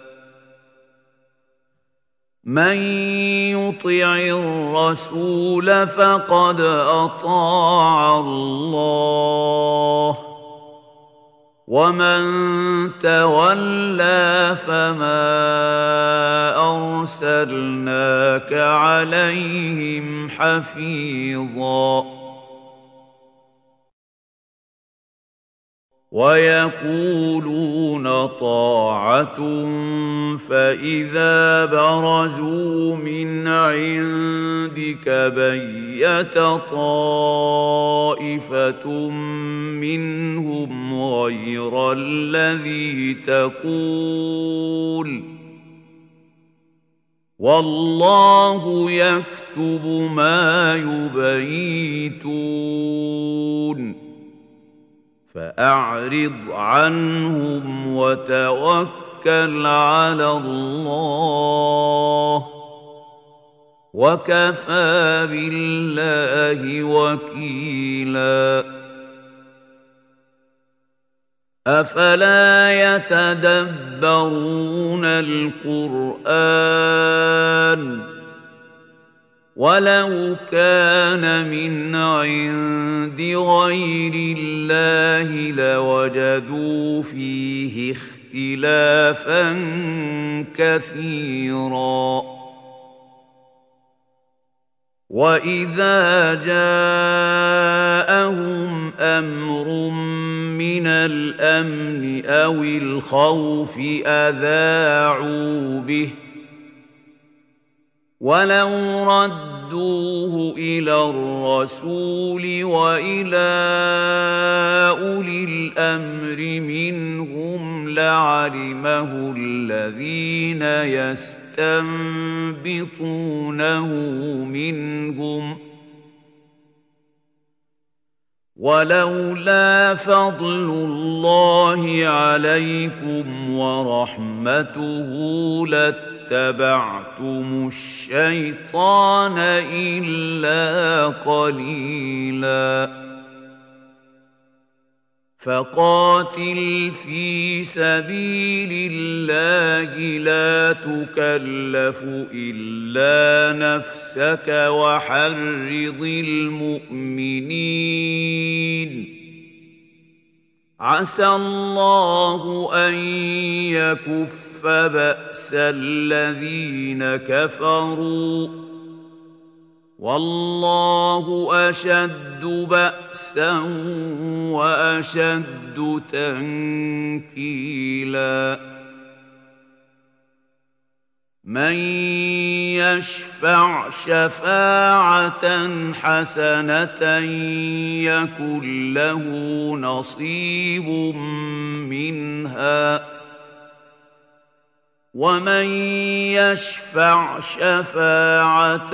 من يطع الرسول فقد أطاع الله ومن تولى فما أرسلناك عليهم حفيظا ويقولون طاعة فإذا برزوا من عندك بيت طائفة منهم غير الذي تقول والله يكتب ما يبيتون فأعرض عنهم وتوكل على الله وكفى بالله وكيلا أفلا يتدبرون القرآن ولو كان من عند غير الله لوجدوا فيه اختلافا كثيرا وإذا جاءهم أمر من الأمن أو الخوف أذاعوا به ولو ردوه إلى الرسول وإلى أولي الأمر منهم لعلمه الذين يستنبطونه منهم ولولا فضل الله عليكم ورحمته لاتبعتم الشيطان إلا قليلا فقاتل في سبيل الله لا تكلف إلا نفسك وحرض المؤمنين عسى الله أن يكف بأس الذين كفروا والله أشد بأسا وأشد تنكيلا من يشفع شفاعة حسنة يكن له نصيب منها ومن يشفع شفاعة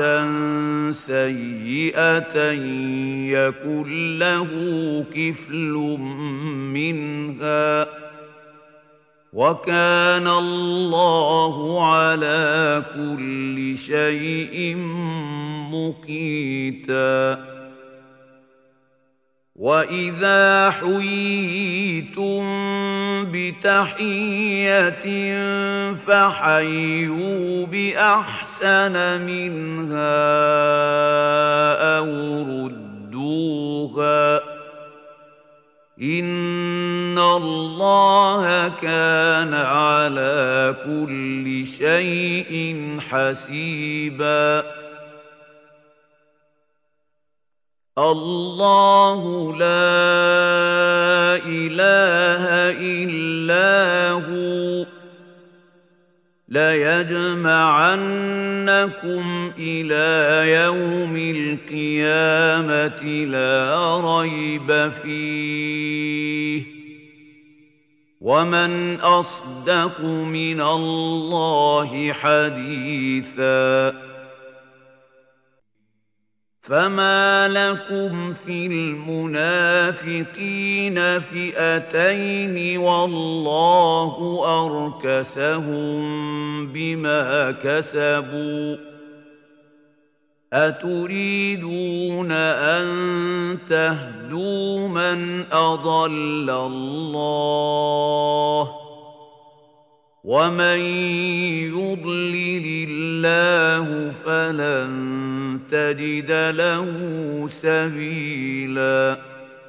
سيئة يكن له كفل منها وكان الله على كل شيء مقيتا وإذا حييتم بتحية فحيوا بأحسن منها أو ردوها إن الله كان على كل شيء حسيبا الله لا إله إلا هو ليجمعنكم إلى يوم القيامة لا ريب فيه ومن أصدق من الله حديثا فما لكم في المنافقين فئتين والله أركسهم بما كسبوا أتريدون أن تهدوا من أضل الله ومن يضلل الله فلن تجد له سبيلا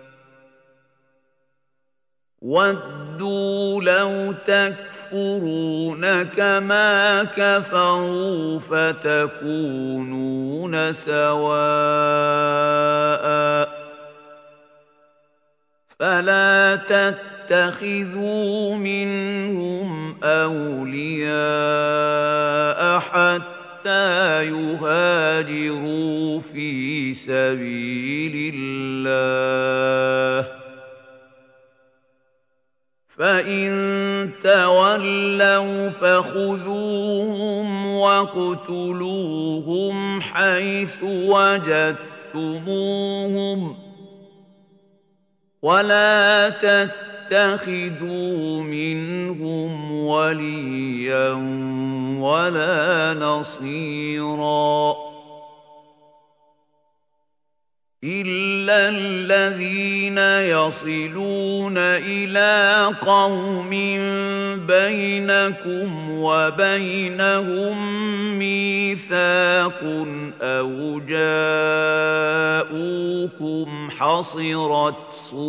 ودوا لو تكفرون كما كفروا فتكونون سواء فلا تتخذوا منهم أولياء حتى يهاجروا في سبيل الله فإن تولوا فخذوهم واقتلوهم حيث وجدتموهم ولا تتخذوا منهم وليا ولا نصيرا إلا الذين يصلون إلى قوم بينكم وبينهم ميثاق أو جاءوكم حصرت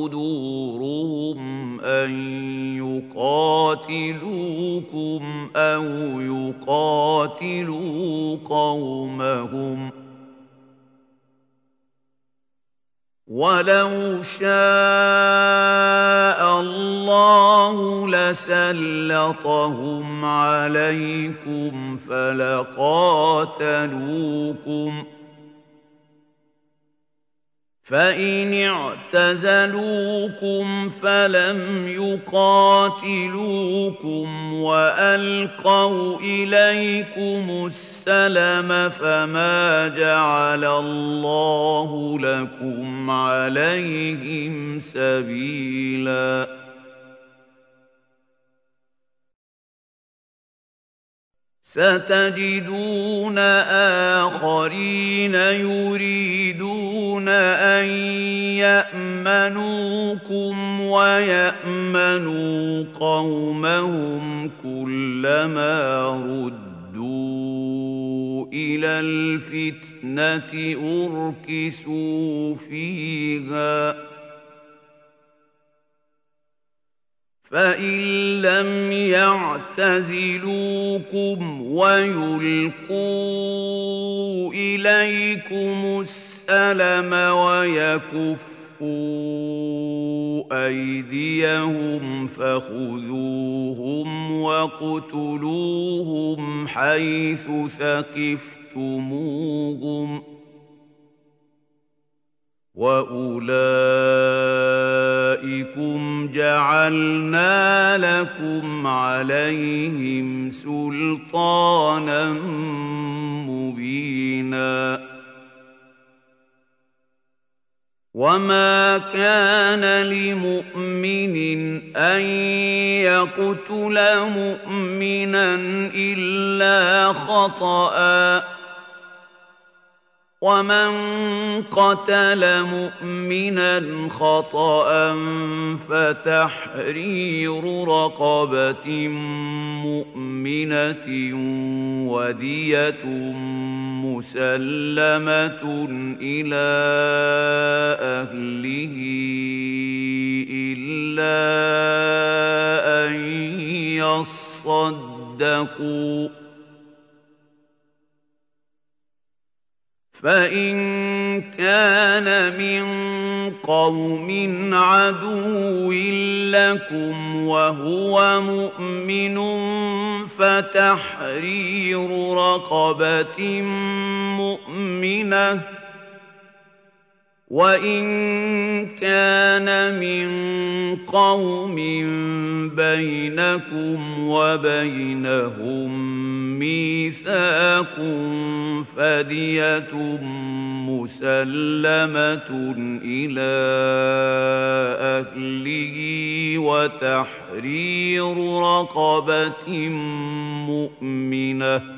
صدورهم أن يقاتلوكم أو يقاتلوا قومهم وَلَوْ شَاءَ اللَّهُ لَسَلَّطَهُمْ عَلَيْكُمْ فَلَقَاتَلُوكُمْ فَإِنِ اعْتَزَلُوكُمْ فَلَمْ يُقَاتِلُوكُمْ وَأَلْقَوْا إِلَيْكُمُ السَّلَمَ فَمَا جَعَلَ اللَّهُ لَكُمْ عَلَيْهِمْ سَبِيلًا سَتَجِدُونَ آخَرِينَ يُرِيدُونَ أَن يَأْمَنُوكُمْ وَيَأْمَنُوا قَوْمَهُمْ كُلَّمَا رُدُّوا إِلَى الْفِتْنَةِ أُرْكِسُوا فِيهَا فَإِن لَّمْ يَعْتَزِلُوكُمْ وَيُلْقُوا إِلَيْكُمُ السَّلَمَ وَيَكُفُّوا أَيْدِيَهُمْ فَخُذُوهُمْ وَاقْتُلُوهُمْ حَيْثُ ثَقِفْتُمُوهُمْ ۚ وَأُولَٰئِكُمْ جَعَلْنَا لَكُمْ عَلَيْهِمْ سُلْطَانًا مُّبِينًا وَمَا كَانَ لِمُؤْمِنٍ أَن يَقْتُلَ مُؤْمِنًا إِلَّا خَطَأً ۚ وَمَن قَتَلَ مُؤْمِنًا خَطَأً فَتَحْرِيرُ رَقَبَةٍ مُّؤْمِنَةٍ وَدِيَةٌ مُّسَلَّمَةٌ إِلَىٰ أَهْلِهِ إِلَّا أَن يَصَّدَّقُوا ۚ فَإِن كَانَ مِن قَوْمٍ عَدُوٍّ لَّكُمْ وَهُوَ مُؤْمِنٌ فَتَحْرِيرُ رَقَبَةٍ مُّؤْمِنَةٍ ۖ وَإِن كَانَ مِن قَوْمٍ بَيْنَكُمْ وَبَيْنَهُم مِّيثَاقٌ فَدِيَةٌ مُّسَلَّمَةٌ إِلَىٰ أَهْلِهِ وَتَحْرِيرُ رَقَبَةٍ مُّؤْمِنَةٍ ۖ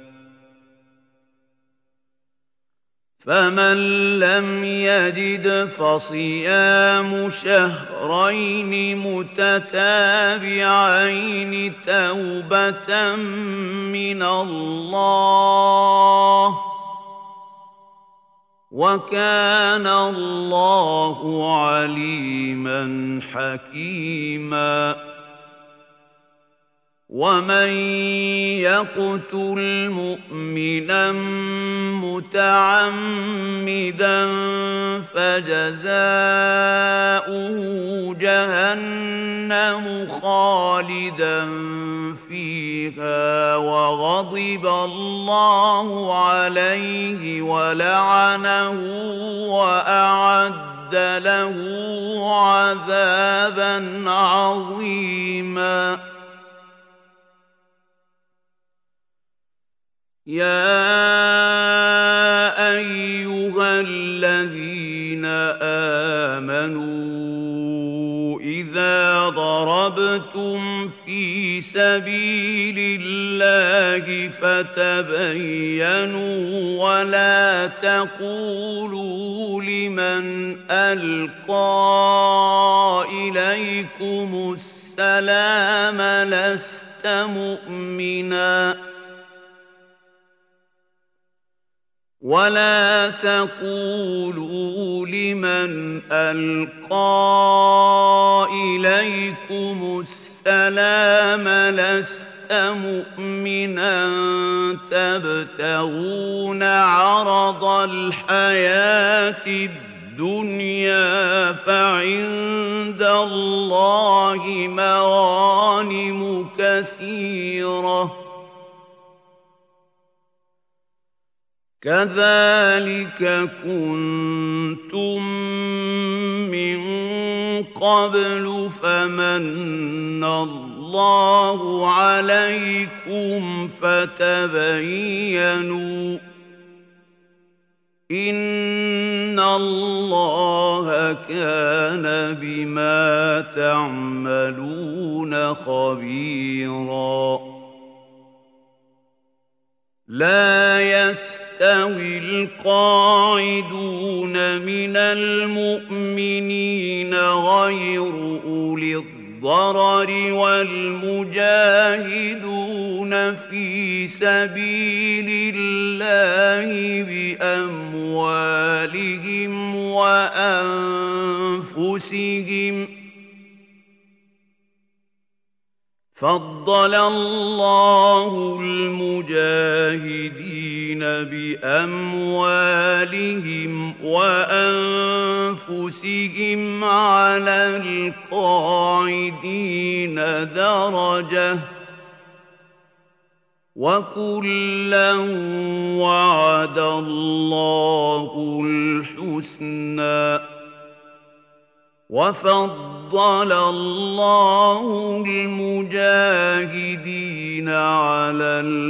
فَمَن لَّمْ يَجِدْ فَصِيَامُ شَهْرَيْنِ مُتَتَابِعَيْنِ تَوْبَةً مِّنَ اللَّهِ ۗ وَكَانَ اللَّهُ عَلِيمًا حَكِيمًا وَمَن يَقْتُلْ مُؤْمِنًا مُّتَعَمِّدًا فَجَزَاؤُهُ جَهَنَّمُ خَالِدًا فِيهَا وَغَضِبَ اللَّهُ عَلَيْهِ وَلَعَنَهُ وَأَعَدَّ لَهُ عَذَابًا عَظِيمًا يَا أَيُّهَا الَّذِينَ آمَنُوا إِذَا ضَرَبْتُمْ فِي سَبِيلِ اللَّهِ فَتَبَيَّنُوا وَلَا تَقُولُوا لِمَنْ أَلْقَىٰ إِلَيْكُمُ السَّلَامَ لَسْتَ مُؤْمِنًا ولا تقولوا لمن ألقى إليكم السلام لست مؤمنا تبتغون عرض الحياة الدنيا فعند الله مغانم كثيرة كذلك كنتم من قبل فمن الله عليكم فتبينوا إن الله كان بما تعملون خبيرا لا يستوي القاعدون من المؤمنين غير أولي الضرر والمجاهدون في سبيل الله بأموالهم وأنفسهم فضل الله المجاهدين بأموالهم وأنفسهم على القاعدين درجة وكلا وعد الله الحسنى وفضل الله المجاهدين على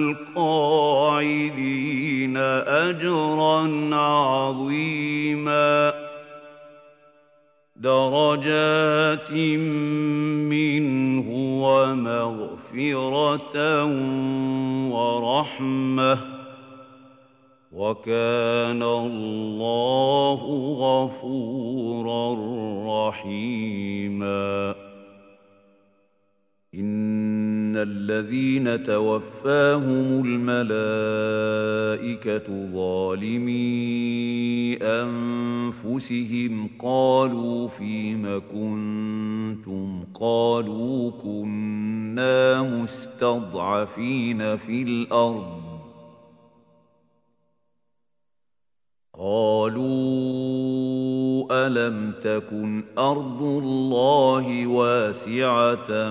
القاعدين أجرا عظيما درجات منه ومغفرة ورحمة وكان الله غفورا رحيما إن الذين توفاهم الملائكة ظالمي أنفسهم قالوا فيم كنتم قالوا كنا مستضعفين في الأرض قالوا ألم تكن أرض الله واسعة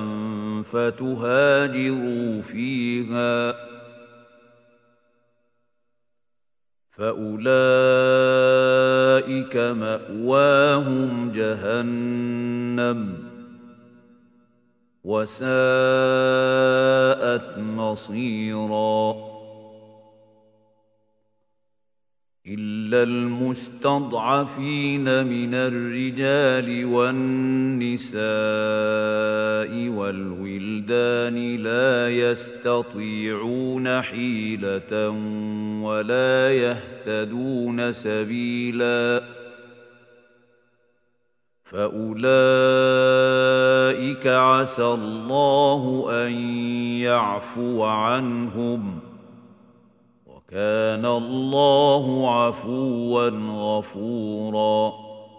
فتهاجروا فيها فأولئك مأواهم جهنم وساءت مصيرا إلا المستضعفين من الرجال والنساء والولدان لا يستطيعون حيلة ولا يهتدون سبيلا فأولئك عسى الله أن يعفو عنهم كان الله عفوا غفورا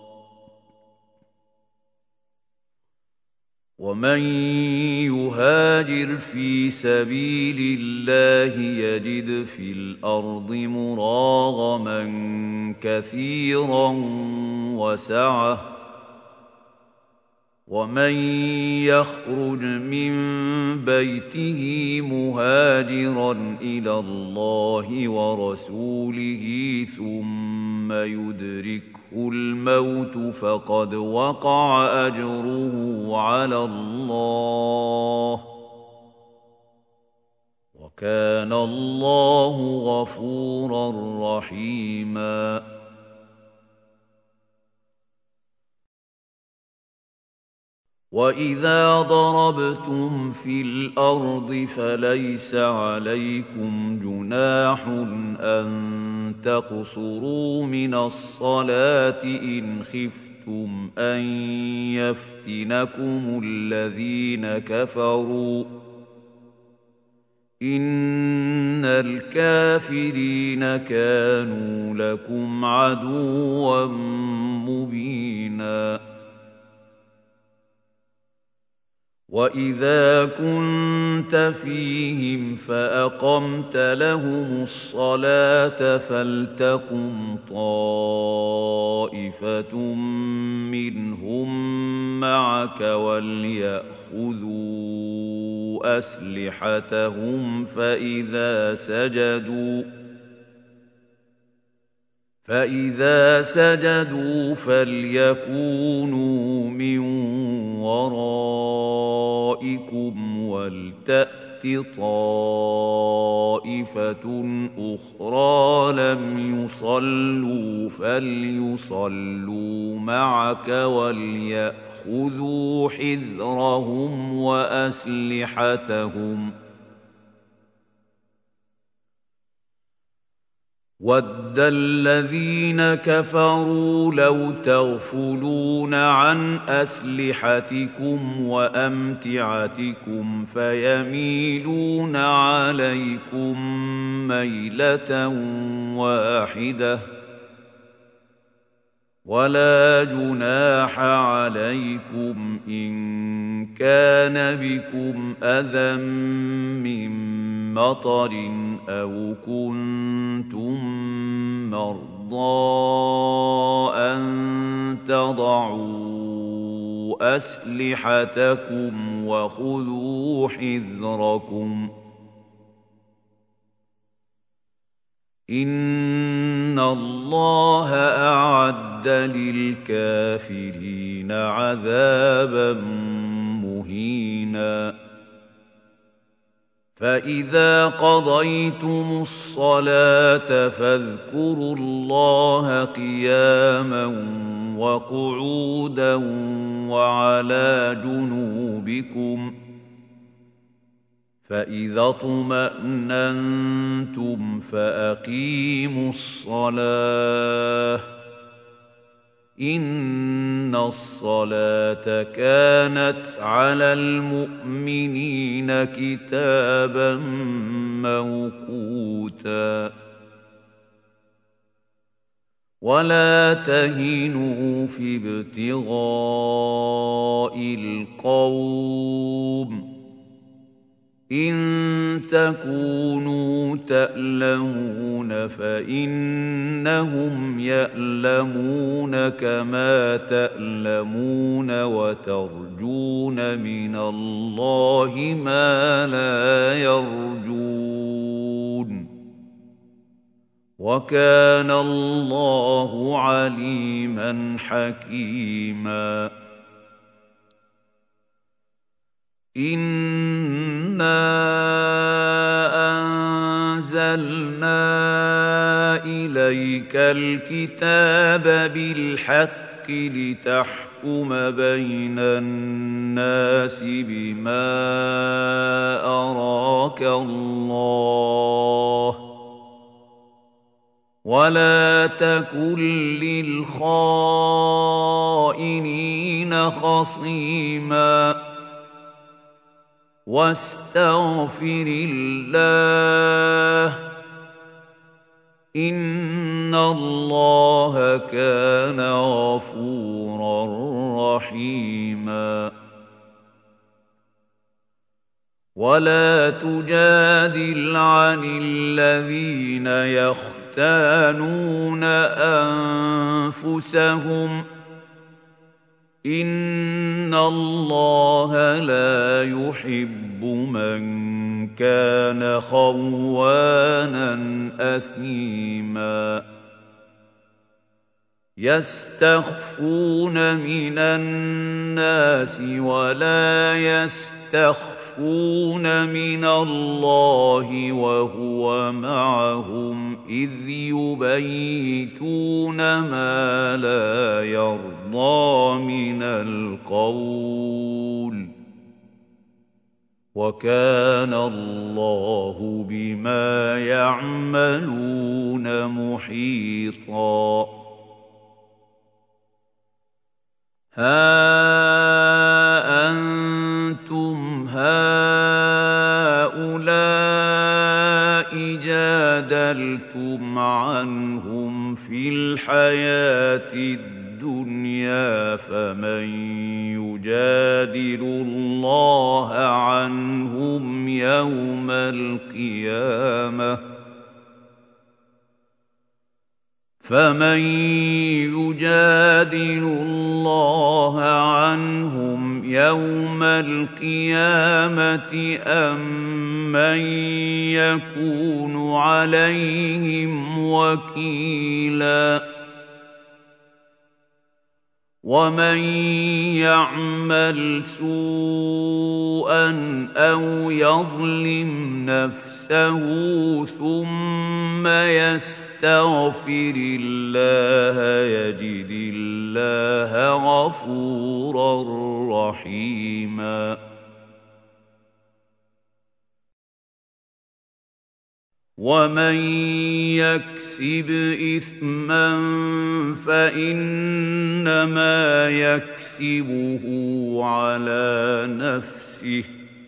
ومن يهاجر في سبيل الله يجد في الأرض مراغما كثيرا وسعة ومن يخرج من بيته مهاجرا إلى الله ورسوله ثم يدركه الموت فقد وقع أجره على الله وكان الله غفورا رحيما وَإِذَا ضَرَبْتُمْ فِي الْأَرْضِ فَلَيْسَ عَلَيْكُمْ جُنَاحٌ أَن تَقْصُرُوا مِنَ الصَّلَاةِ إِنْ خِفْتُمْ أَن يَفْتِنَكُمُ الَّذِينَ كَفَرُوا إِنَّ الْكَافِرِينَ كَانُوا لَكُمْ عَدُوًّا مُبِينًا وإذا كنت فيهم فأقمت لهم الصلاة فلتقم طائفة منهم معك وليأخذوا أسلحتهم فإذا سجدوا فليكونوا من ورائكم ولتأت طائفة أخرى لم يصلوا فليصلوا معك وليأخذوا حذرهم وأسلحتهم وَدَّ الَّذِينَ كَفَرُوا لَوْ تَغْفُلُونَ عَنْ أَسْلِحَتِكُمْ وَأَمْتِعَتِكُمْ فَيَمِيلُونَ عَلَيْكُمْ مَيْلَةً وَاحِدَةً وَلَا جُنَاحَ عَلَيْكُمْ إِن كَانَ بِكُمْ أَذًى مِّن مَّطَرٍ أَوْ كُنتُم مَّرْضَىٰ أَن تَضَعُوا أَسْلِحَتَكُمْ وَخُذُوا حِذْرَكُمْ إِنَّ اللَّهَ أَعَدَّ لِلْكَافِرِينَ عَذَابًا مُّهِينًا فَإِذَا قَضَيْتُمُ الصَّلَاةَ فاذكروا الله قِيَامًا وَقُعُودًا وَعَلَى جُنُوبِكُمْ فَإِذَا اطْمَأْنَنتُمْ فَأَقِيمُوا الصَّلَاةَ إِنَّ الصَّلَاةَ كَانَتْ عَلَى الْمُؤْمِنِينَ كِتَابًا مَّوْقُوتًا وَلَا تَهِنُوا فِي ابْتِغَاءِ الْقَوْمِ إِن تَكُونُوا تَأْلَمُونَ فَإِنَّهُمْ يَأْلَمُونَ كَمَا تَأْلَمُونَ وَتَرْجُونَ مِنَ اللَّهِ مَا لَا يَرْجُونَ وَكَانَ اللَّهُ عَلِيمًا حَكِيمًا إِنَّا أَنزَلْنَا إِلَيْكَ الْكِتَابَ بِالْحَقِّ لِتَحْكُمَ بَيْنَ النَّاسِ بِمَا أَرَاكَ اللَّهُ وَلَا تَكُن لِّلْخَائِنِينَ خَصِيمًا وَاسْتَغْفِرِ اللَّهَ إِنَّ اللَّهَ كَانَ غَفُورًا رَّحِيمًا وَلَا تُجَادِلْ عَنِ الَّذِينَ يَخْتَانُونَ أَنفُسَهُمْ إِنَّ اللَّهَ لَا يُحِبُّ مَن كَانَ خَوَّانًا أَثِيمًا يَسْتَخْفُونَ مِنَ النَّاسِ وَلَا يَسْتَخْفُونَ مِنَ اللَّهِ وَهُوَ مَعَهُمْ إِذْ يُبَيِّتُونَ مَا لَا يَرْضَىٰ مِنَ الْقَوْلِ وَكَانَ اللَّهُ بِمَا يَعْمَلُونَ مُحِيطًا هَا أَنتُمْ هَٰؤُلَاءِ جَادَلْتُمْ عَنْهُمْ فِي الْحَيَاةِ الدنيا فمن يجادل الله عنهم يوم القيامة أم من يكون عليهم وكيلا ومن يعمل سوءا أو يظلم نفسه ثم يستغفر الله يجد الله غفورا رحيما ومن يكسب إثما فإنما يكسبه على نفسه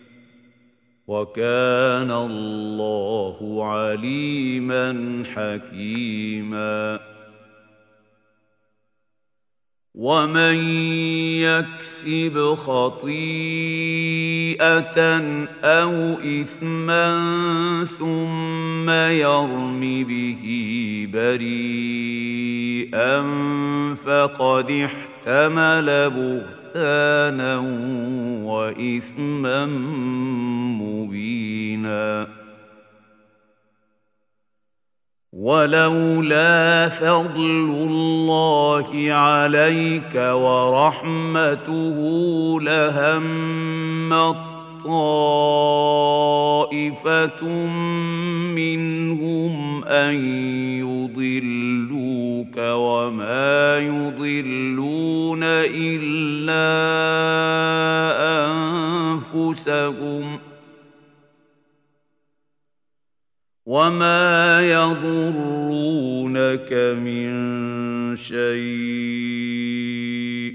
وكان الله عليما حكيما ومن يكسب خطيئة أو إثما ثم يرم به بريئا فقد احتمل بهتانا وإثما مبينا ولولا فضل الله عليك ورحمته لهمت طائفة منهم أن يضلوك وما يضلون إلا أنفسهم وما يضرونك من شيء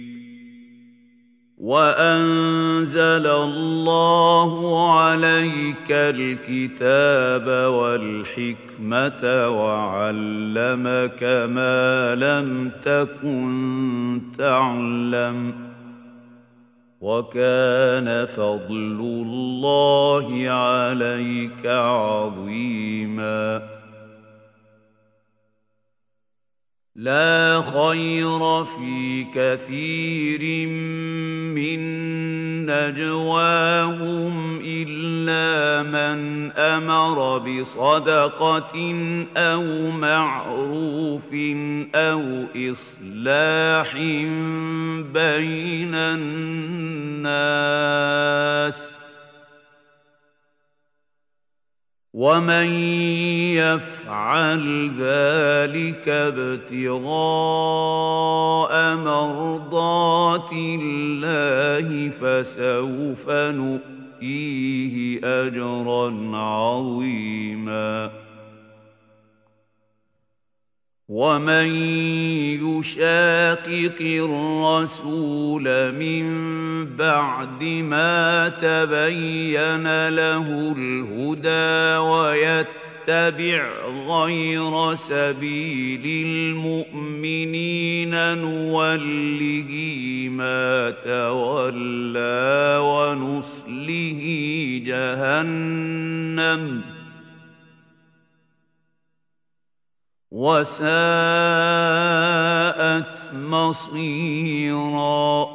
وأنزل الله عليك الكتاب والحكمة وعلمك ما لم تكن تعلم وكان فضل الله عليك عظيما لا خير في كثير من نجواهم إلا من أمر بصدقة أو معروف أو إصلاح بين الناس ومن يفعل ذلك ابتغاء مرضات الله فسوف نؤتيه أجرا عظيما ومن يشاقق الرسول من بعد ما تبين له الهدى ويتبع غير سبيل المؤمنين نوله ما تولى ونصله جهنم وساءت مصيرا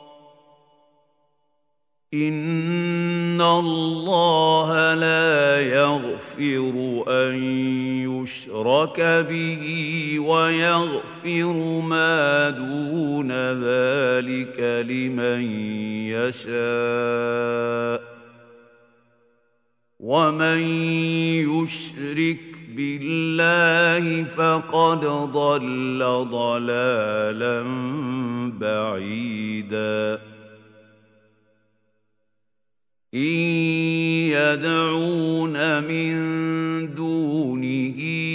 إن الله لا يغفر أن يشرك به ويغفر ما دون ذلك لمن يشاء ومن يشرك بالله فقد ضل ضلالا بعيدا إن يدعون من دونه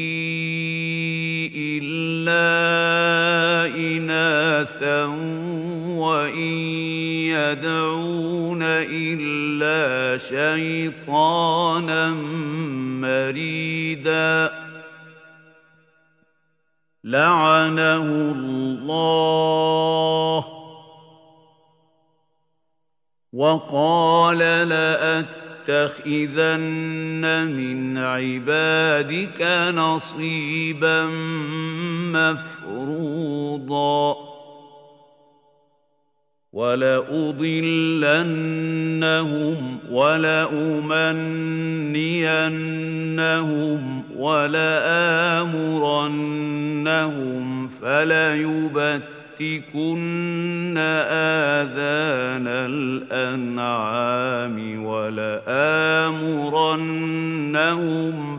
إلا إناثا وإن يدعون إلا شيطانا مريدا لعنه الله وقال لأتخذن من عبادك نصيبا مفروضا ولأضلنهم ولأمنينهم ولآمرنهم فليبتكن آذان الأنعام ولآمرنهم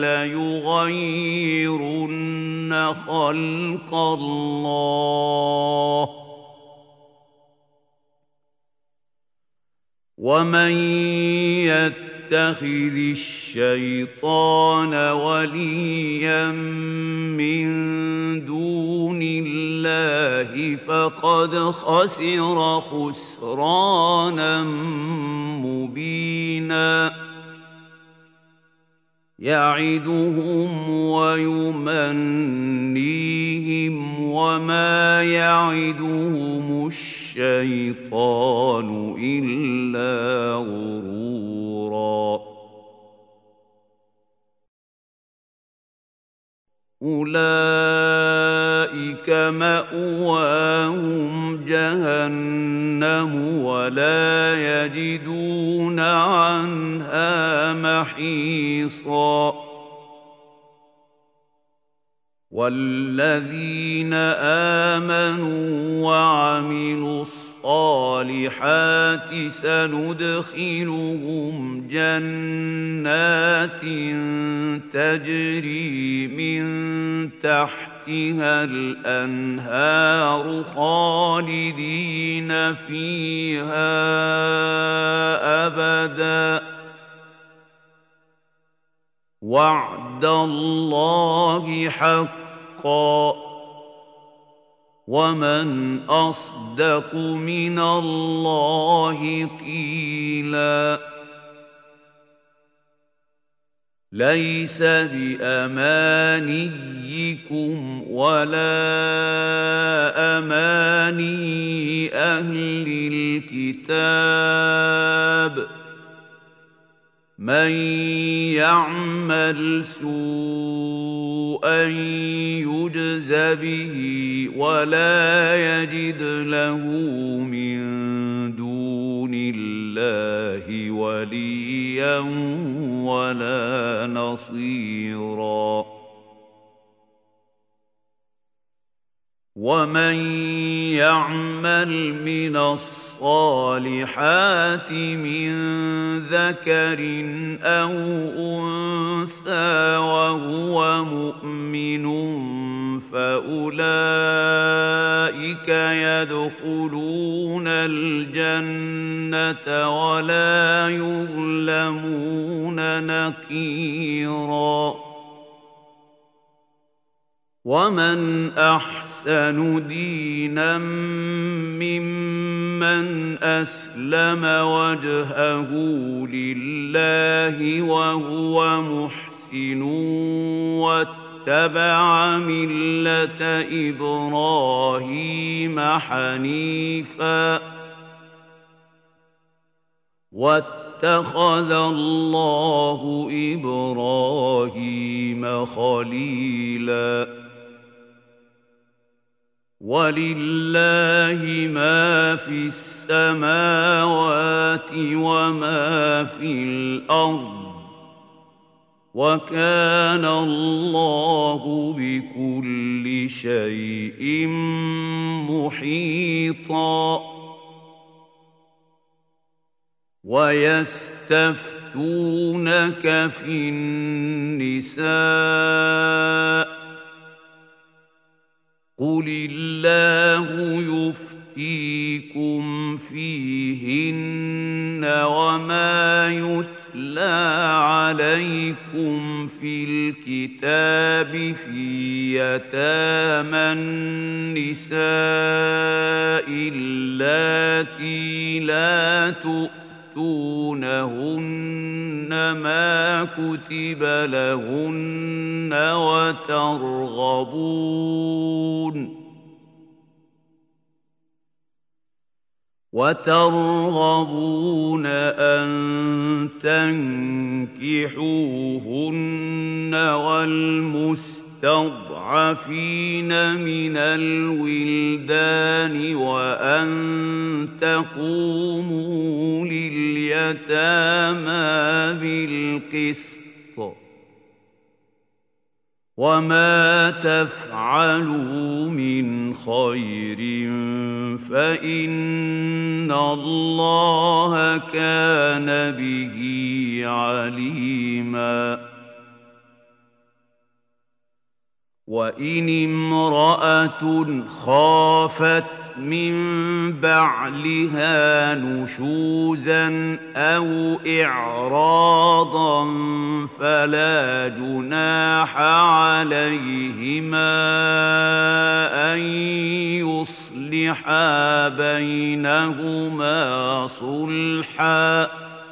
فليغيرن خلق الله ومن يتخذ الشيطان وليا من دون الله فقد خسر خسرانا مبينا يعدهم ويمنيهم وما يعدهم الشيطان إلا غرورا أولئك مأواهم جهنم ولا يجدون عنها محيصا والذين آمنوا وعملوا الصالحات سندخلهم جنات تجري من تحتها الأنهار خالدين فيها أبدا وعد الله حقا ومن أصدق من الله قيلا ليس بأمانيكم ولا أماني أهل الكتاب من يعمل سوءا يجز به ولا يجد له من دون الله وليا ولا نصيرا ومن يعمل من الصالحات من ذكر أو أنثى وهو مؤمن فأولئك يدخلون الجنة ولا يظلمون نقيرا ومن أحسن دينا ممن أسلم وجهه لله وهو محسن واتبع ملة إبراهيم حنيفا واتخذ الله إبراهيم خليلا ولله ما في السماوات وما في الأرض وكان الله بكل شيء محيطا ويستفتونك في النساء قل الله يفتيكم فيهن وما يتلى عليكم في الكتاب في يتامى النساء اللاتي لا تؤتونهن ما كتب لهن وترغبون أن تنكحوهن والمستضعفين من الولدان وأن تقوموا لليتامى بالقسط وما تفعلوا من خير فإن الله كان به عليما وإن امرأة خافت من بعلها نشوزا أو إعراضا فلا جناح عليهما أن يصلحا بينهما صلحا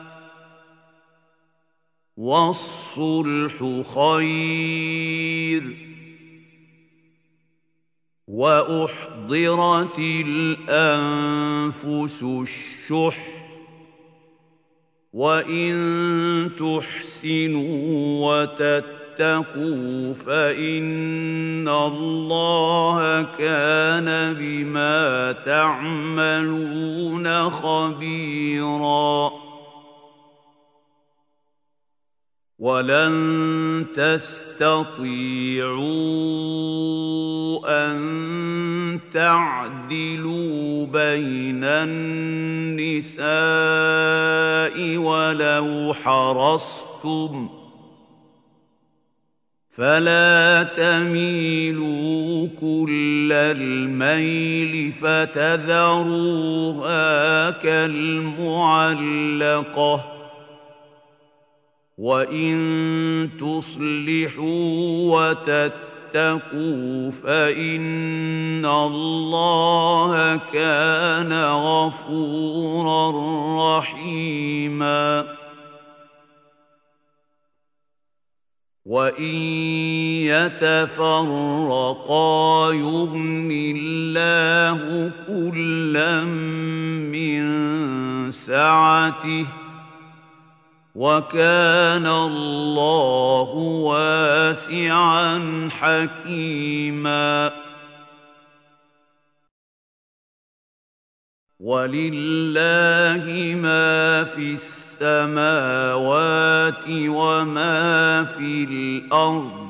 والصلح خير وأحضرت الأنفس الشح وإن تحسنوا وتتقوا فإن الله كان بما تعملون خبيراً ولن تستطيعوا أن تعدلوا بين النساء ولو حرصتم فلا تميلوا كل الميل فتذروها كالمعلقة وإن تصلحوا وتتقوا فإن الله كان غفورا رحيما وإن يتفرقا يغن الله كلا من سعته وكان الله واسعا حكيما ولله ما في السماوات وما في الأرض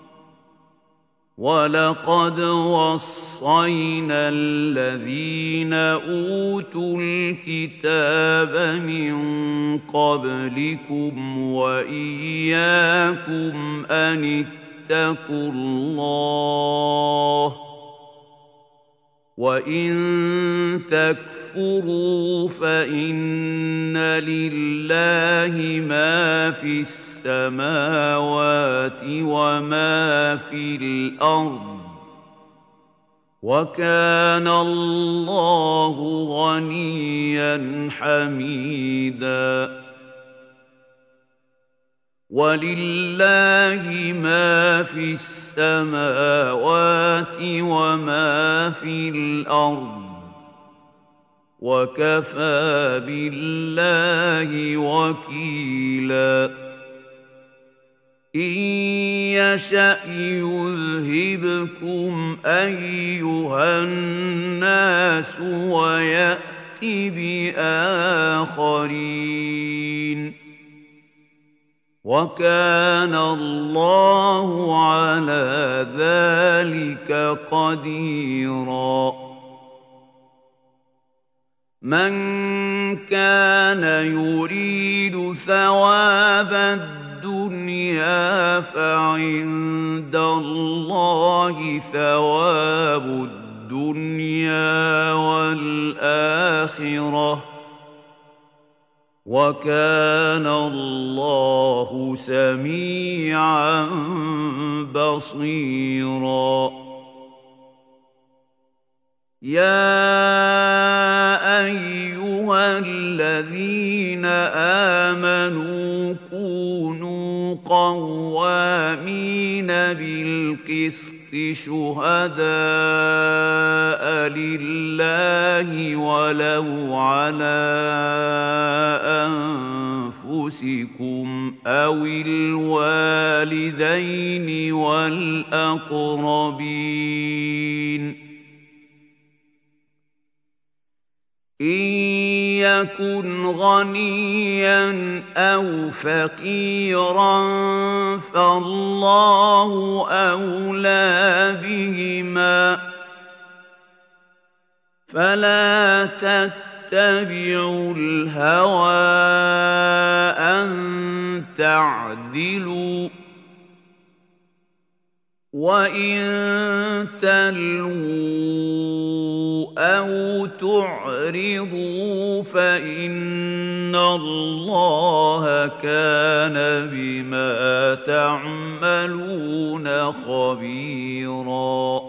ولقد وصينا الذين أوتوا الكتاب من قبلكم وإياكم أن اتقوا الله وإن تكفروا فإن لله ما في السماوات وما في الأرض وكان الله غنيا حميدا ولله ما في السماوات وما في الأرض وكفى بالله وكيلا إن يشأ يذهبكم أيها الناس ويأت بآخرين وكان الله على ذلك قديرا من كان يريد ثواب الدنيا فعند الله ثواب الدنيا والآخرة وكان الله سميعا بصيرا يا أيها الذين آمنوا بالقسط شهداء لله ولو على أنفسكم أو الوالدين والأقربين إن يكن غنيا أو فقيرا فالله أولى بهما فلا تتبعوا الهوى أن تعدلوا وإن تلووا أو تعرضوا فإن الله كان بما تعملون خبيرا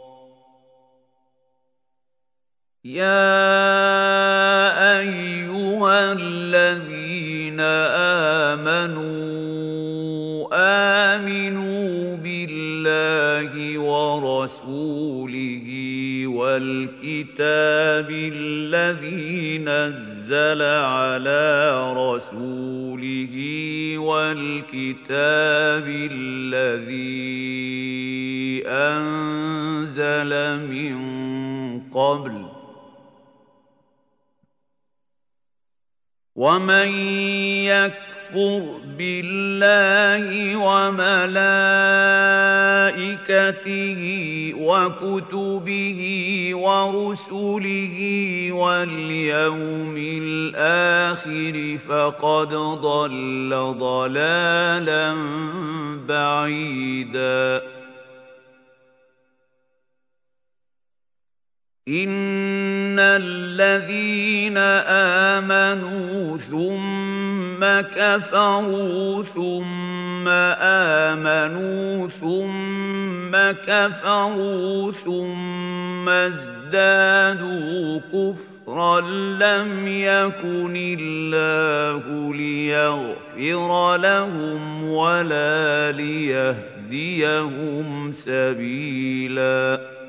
يا أيها الذين آمنوا بالله ورسوله والكتاب الذي نزل على رسوله والكتاب الذي أنزل من قبل ومن يكفر بالله وملائكته وكتبه ورسله واليوم الآخر فقد ضل ضلالا بعيدا إن الذين آمنوا ثم كفروا ثم آمنوا ثم كفروا ثم ازدادوا كفرا لم يكن الله ليغفر لهم ولا ليهديهم سبيلا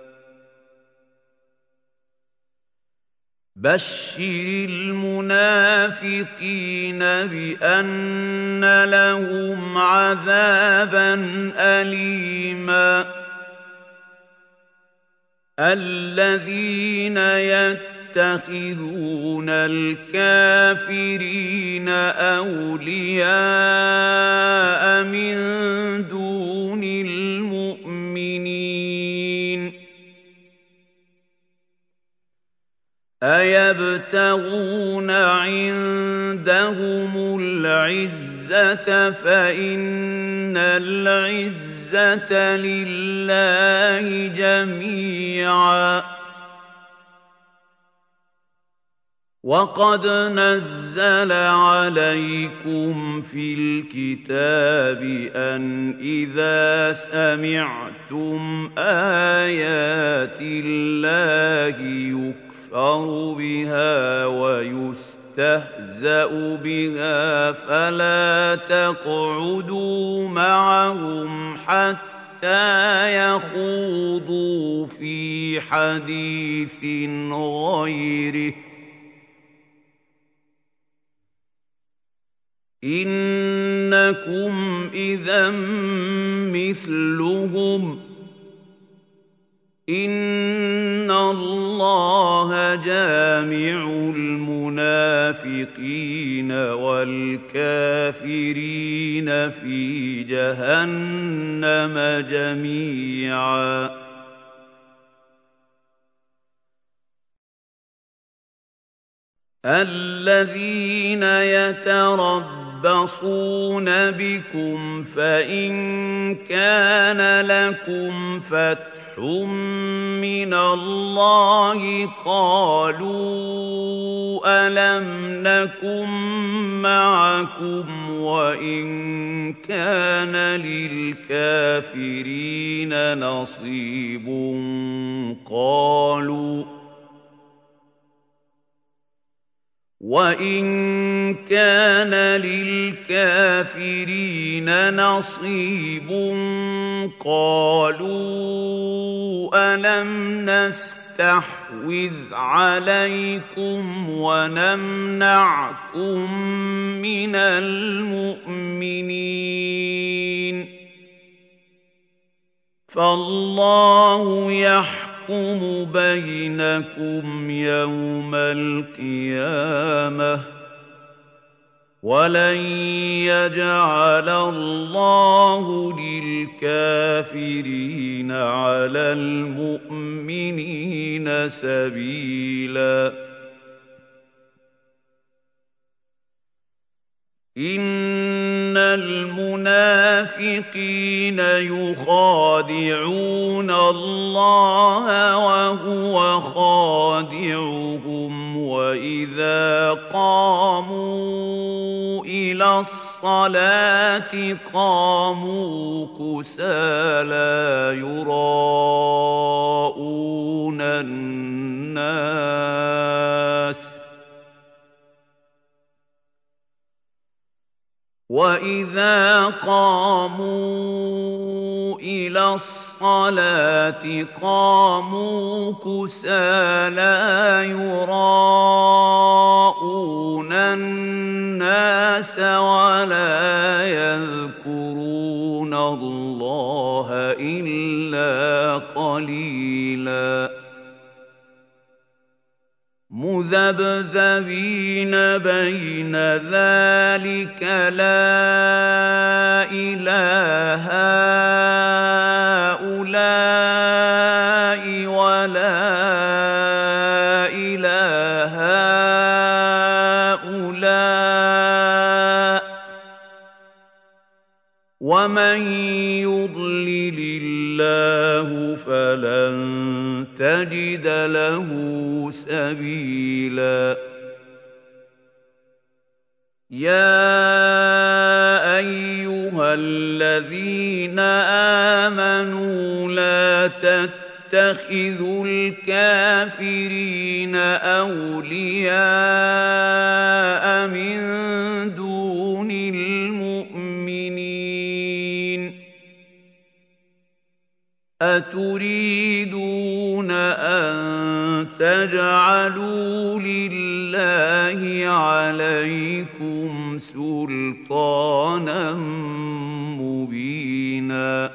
بشر المنافقين بأن لهم عذابا أليما الذين يتخذون الكافرين أولياء من دون المؤمنين أيبتغون عندهم العزة فإن العزة لله جميعا وقد نزل عليكم في الكتاب أن إذا سمعتم آيات الله يكفر بها ويستهزأ بها فلا تقعدوا معهم حتى يخوضوا في حديث غيره إنكم إذا مثلهم إن الله جامع المنافقين والكافرين في جهنم جميعا الذين يتربصون بكم فإن كان لكم فتح من الله قالوا ألم نكن معكم وإن كان للكافرين نصيب قالوا ألم نستحوذ عليكم ونمنعكم من المؤمنين فالله يحكم بينكم يوم القيامة ولن يجعل الله للكافرين على المؤمنين سبيلا إن المنافقين يخادعون الله وهو خادعهم وإذا قاموا إلى الصلاة قاموا كسالى يراءون الناس وَإِذَا قَامُوا إِلَى الصَّلَاةِ قَامُوا كُسَالَىٰ يُرَاءُونَ النَّاسَ وَلَا يَذْكُرُونَ اللَّهَ إِلَّا قَلِيلًا مذبذبين بين ذلك لا إله هؤلاء ولا إله هؤلاء ومن يضلل الله فلن تجد له سبيلا يا أيها الذين آمنوا لا تتخذوا الكافرين أولياء من دون المؤمنين أتريدون أن تجعلوا لله عليكم سلطانا مبينا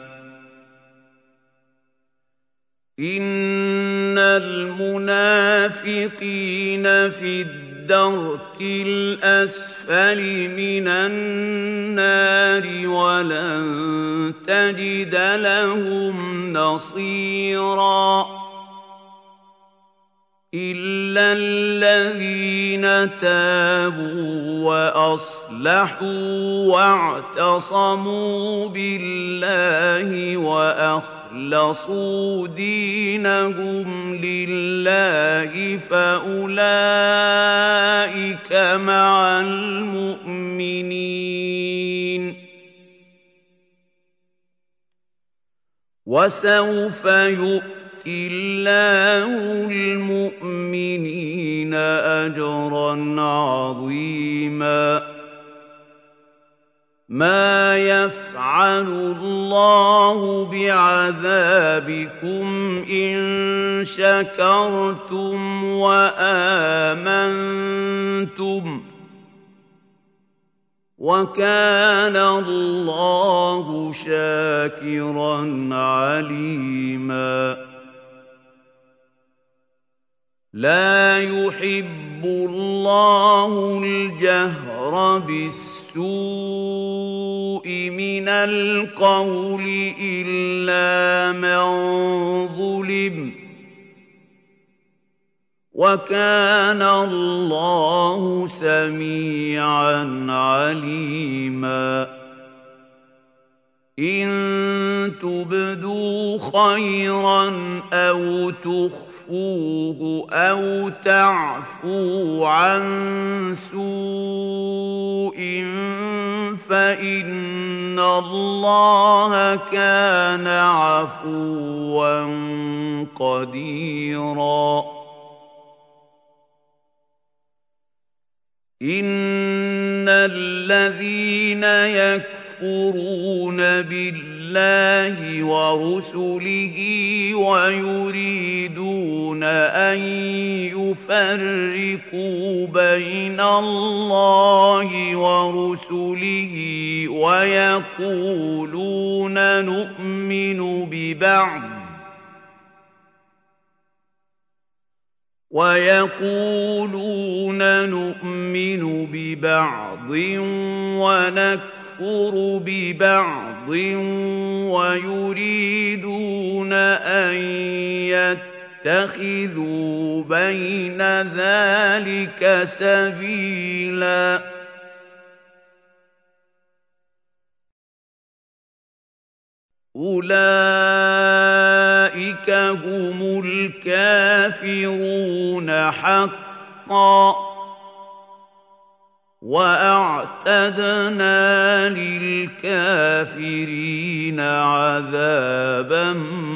إن المنافقين في الدرك الأسفل من النار ولن تجد لهم نصيرا إلا الذين تابوا وأصلحوا واعتصموا بالله وأخلصوا دينهم لله فأولئك مع المؤمنين وسوف يؤتي الله المؤمنين أجرا عظيما ما يفعل الله بعذابكم إن شكرتم وآمنتم وكان الله شاكرا عليما لا يحب الله الجهر بالسوء من القول إلا من ظلم وكان الله سميعا عليما إن تبدوا خيرا أو تخفوه أو تعفوا عن سوء فإن الله كان عفوا قديرا إن الذين يكفرون بالله بالله ورسله ويريدون أن يفرقوا بين الله ورسله ويقولون نؤمن ببعض ونكفر ببعض ويريدون أن يتخذوا بين ذلك سبيلا أولئك هم الكافرون حقا وأعتدنا للكافرين عذابا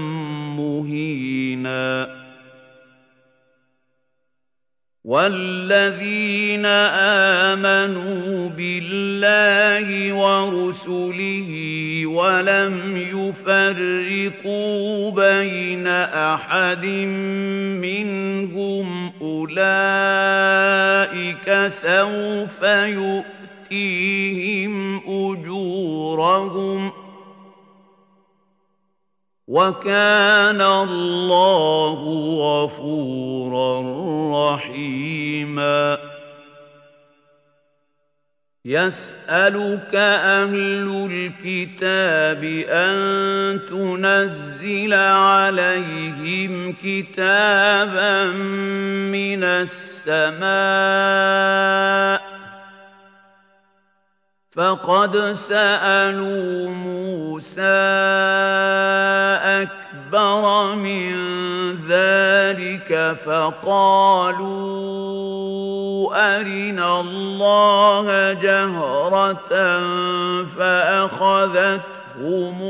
مهينا والذين آمنوا بالله ورسله ولم يفرقوا بين أحد منهم أولئك سوف يؤتيهم أجورهم وكان الله غفورا رحيما يسألك أهل الكتاب أن تنزل عليهم كتابا من السماء فقد سألوا موسى أكبر من ذلك فقالوا أرنا الله جهرة فأخذتهم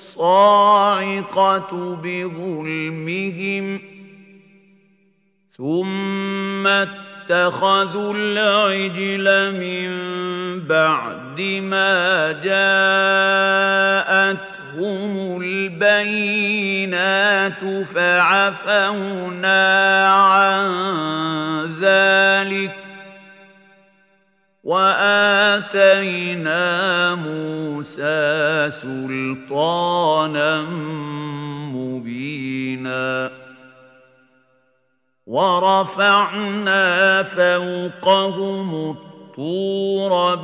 الصاعقة بظلمهم ثم اتخذوا العجل من بعد ما جاءتهم البينات فعفونا عن ذلك وآتينا موسى سلطانا مبينا ورفعنا فوقهم الطور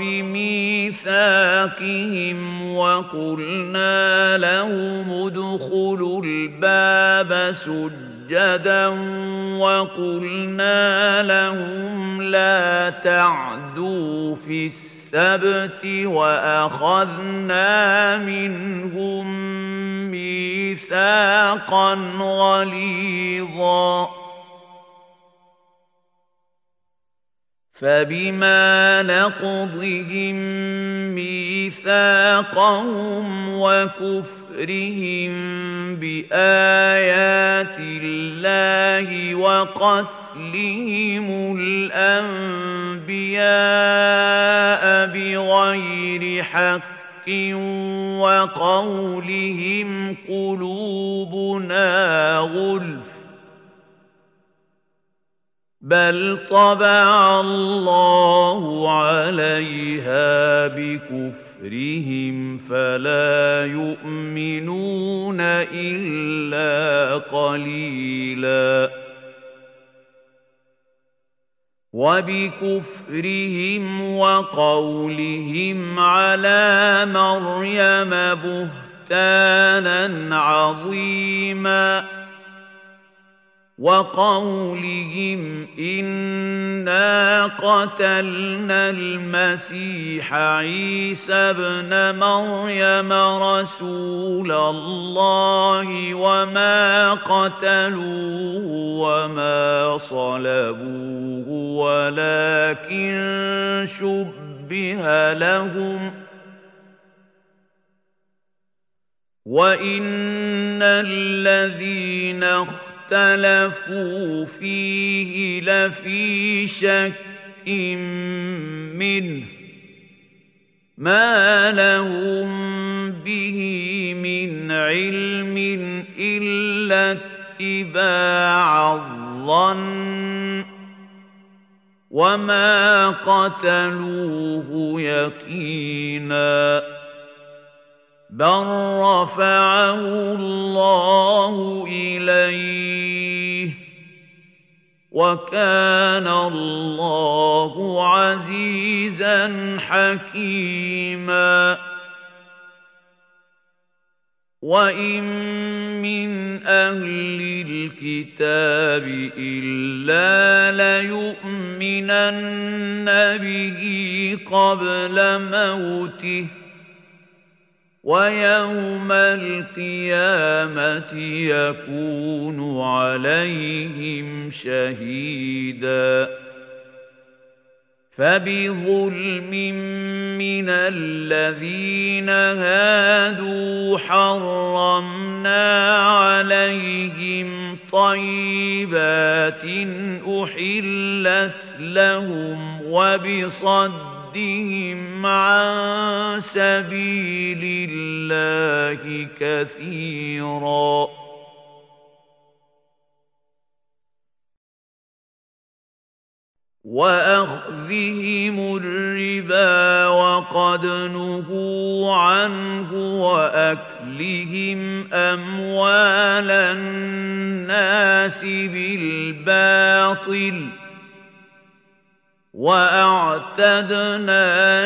بميثاقهم وقلنا لهم ادخلوا الباب سجدا وقلنا لهم لا تعدوا في السبت وأخذنا منهم ميثاقا غليظا فبما نقضهم ميثاقهم وكفرهم بآيات الله وقتلهم الأنبياء بغير حق وقولهم قلوبنا غلف بل طبع الله عليها بكفرهم فلا يؤمنون إلا قليلا وبكفرهم وقولهم على مريم بهتانا عظيما وقولهم إنا قتلنا المسيح عيسى ابن مريم رسول الله وما قتلوه وما صلبوه ولكن شبه لهم وإن الذين اختلفوا فيه لفي شك منه ما لهم به من علم إلا اتباع الظن وما قتلوه يقينا بل رفعه الله إليه وكان الله عزيزا حكيما وإن من أهل الكتاب إلا ليؤمنن به قبل موته ويوم القيامة يكون عليهم شهيدا فبظلم من الذين هادوا حرمنا عليهم طيبات أحلت لهم وبصدهم عن سبيل الله كثيرا وأخذهم الربا وقد نهوا عنه وأكلهم أموال الناس بالباطل وأعتدنا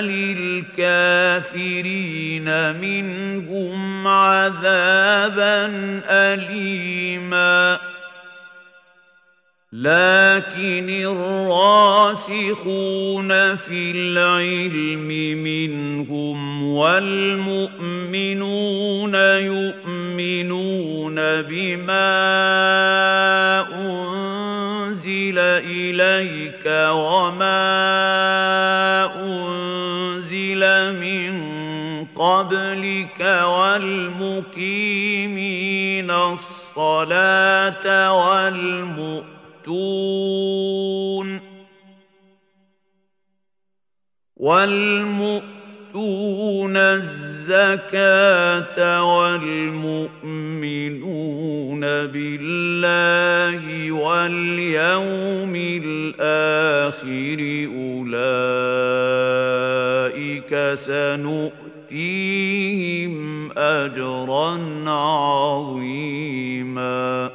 للكافرين منهم عذابا أليما لكن الراسخون في العلم منهم والمؤمنون يؤمنون بما أنزل إليك وما أنزل من قبلك والمقيمين الصلاة والمؤتون الزكاة والمؤمنون بالله واليوم الآخر أولئك سنؤتيهم أجرا عظيما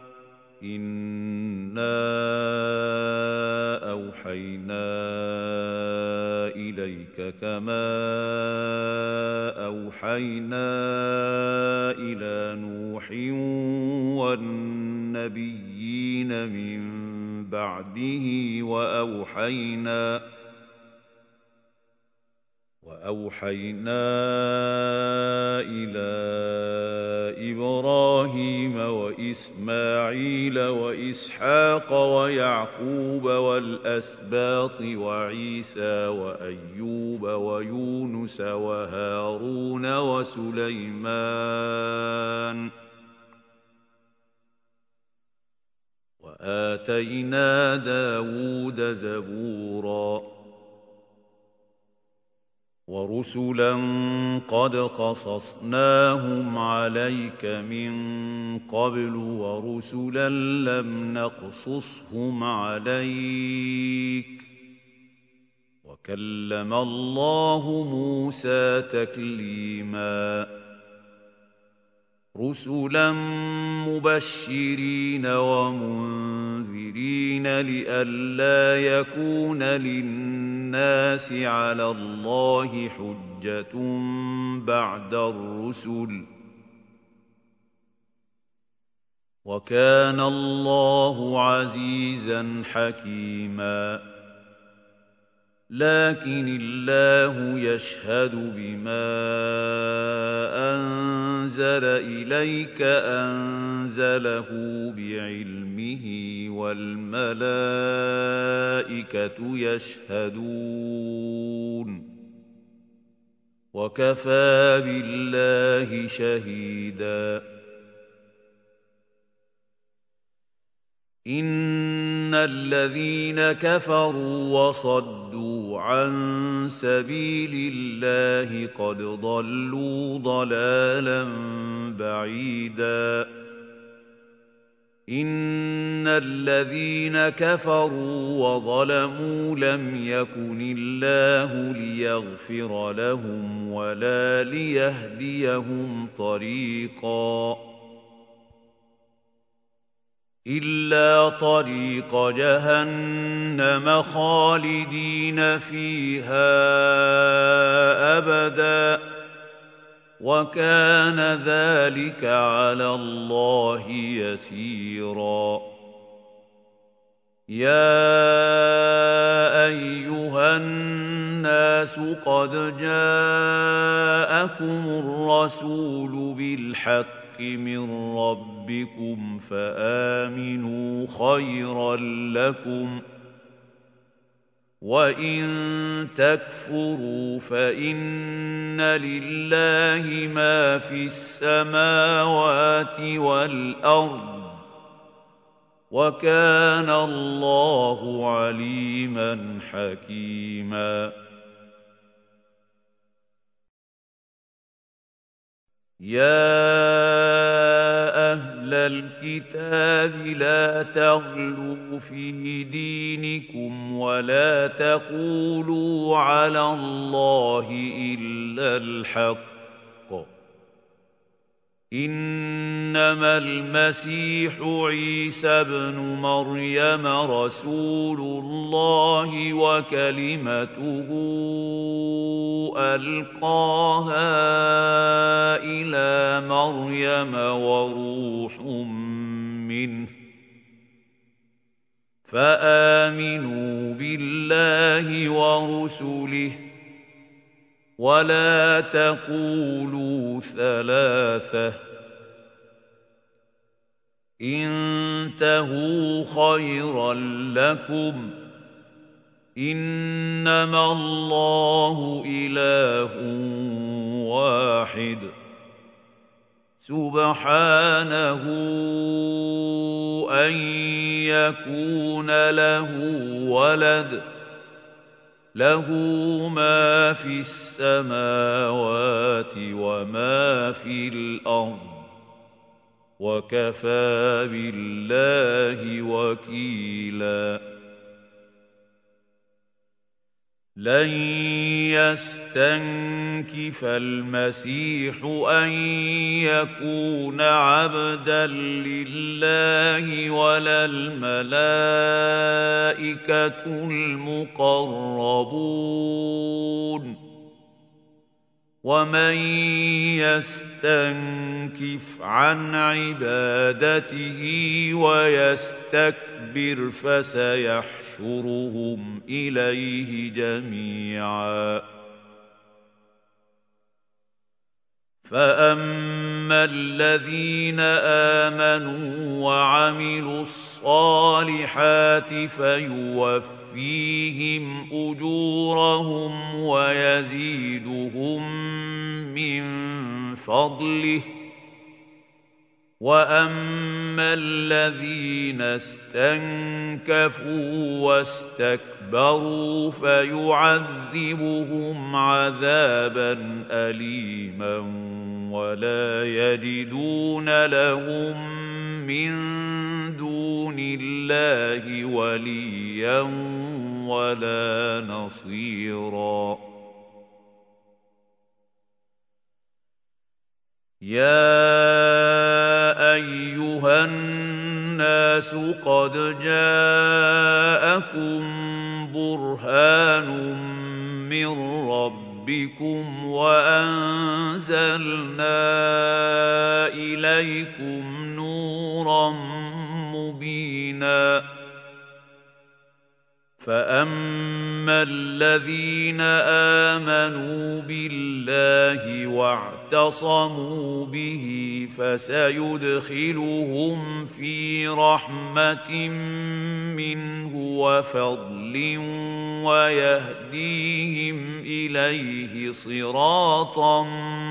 إنا أوحينا إليك كما أوحينا إلى نوح والنبيين من بعده وأوحينا إلى إبراهيم وإسماعيل وإسحاق ويعقوب والأسباط وعيسى وأيوب ويونس وهارون وسليمان وآتينا داود زبورا ورسلا قد قصصناهم عليك من قبل ورسلا لم نقصصهم عليك وكلم الله موسى تكليما رسلا مبشرين ومنذرين لئلا يكون للناس على الله حجة بعد الرسل وكان الله عزيزا حكيما لكن الله يشهد بما أنزل إليك أنزله بعلمه والملائكة يشهدون وكفى بالله شهيدا إن الذين كفروا وصدوا صدوا عن سبيل الله قد ضلوا ضلالا بعيدا إن الذين كفروا وظلموا لم يكن الله ليغفر لهم ولا ليهديهم طريقا إلا طريق جهنم خالدين فيها أبدا وكان ذلك على الله يسيرا يا أيها الناس قد جاءكم الرسول بالحق من ربكم فآمنوا خيرا لكم وإن تكفروا فإن لله ما في السماوات والأرض وكان الله عليما حكيما يا أهل الكتاب لا تغلوا في دينكم ولا تقولوا على الله إلا الحق إنما المسيح عيسى ابن مريم رسول الله وكلمته ألقاها إلى مريم وروح منه فآمنوا بالله ورسله ولا تقولوا ثلاثة انتهوا خيرا لكم إنما الله إله واحد سبحانه أن يكون له ولد له ما في السماوات وما في الأرض وكفى بالله وكيلا لن يستنكف المسيح أن يكون عبدا لله ولا الملائكة المقربون ومن يستنكف عن عبادته ويستكبر فسيحشرهم إليه جميعا فأما الذين آمنوا وعملوا الصالحات فيوفيهم أجورهم ويزيدهم من فضله وأما الذين استنكفوا واستكبروا فيعذبهم عذابا أليما ولا يجدون لهم من دون الله وليا ولا نصيرا يا أيها الناس قد جاءكم برهان من ربكم وأنزلنا إليكم نورا مبينا فأما الذين آمنوا بالله واعتصموا به فسيدخلهم في رحمة منه وفضل ويهديهم إليه صراطا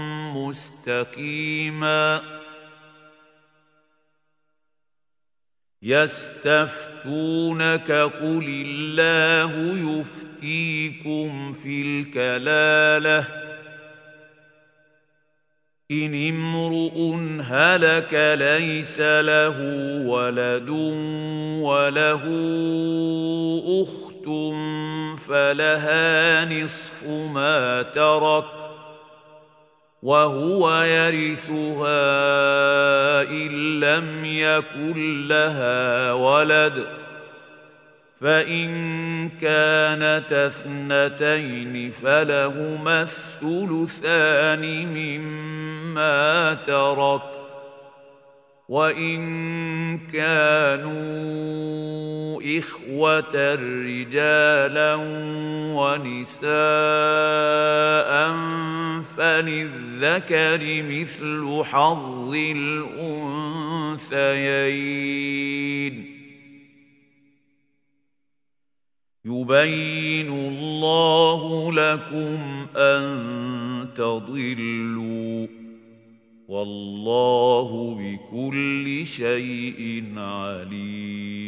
مستقيما يستفتونك قل الله يفتيكم في الكلالة إن امرؤ هلك ليس له ولد وله أخت فلها نصف ما ترك وهو يرثها إن لم يكن لها ولد فإن كانتا اثنتين فلهما الثلثان مما ترك وإن كانوا إخوة رجالا ونساء فللذكر مثل حظ الأنثيين يبين الله لكم أن تضلوا والله بكل شيء عليم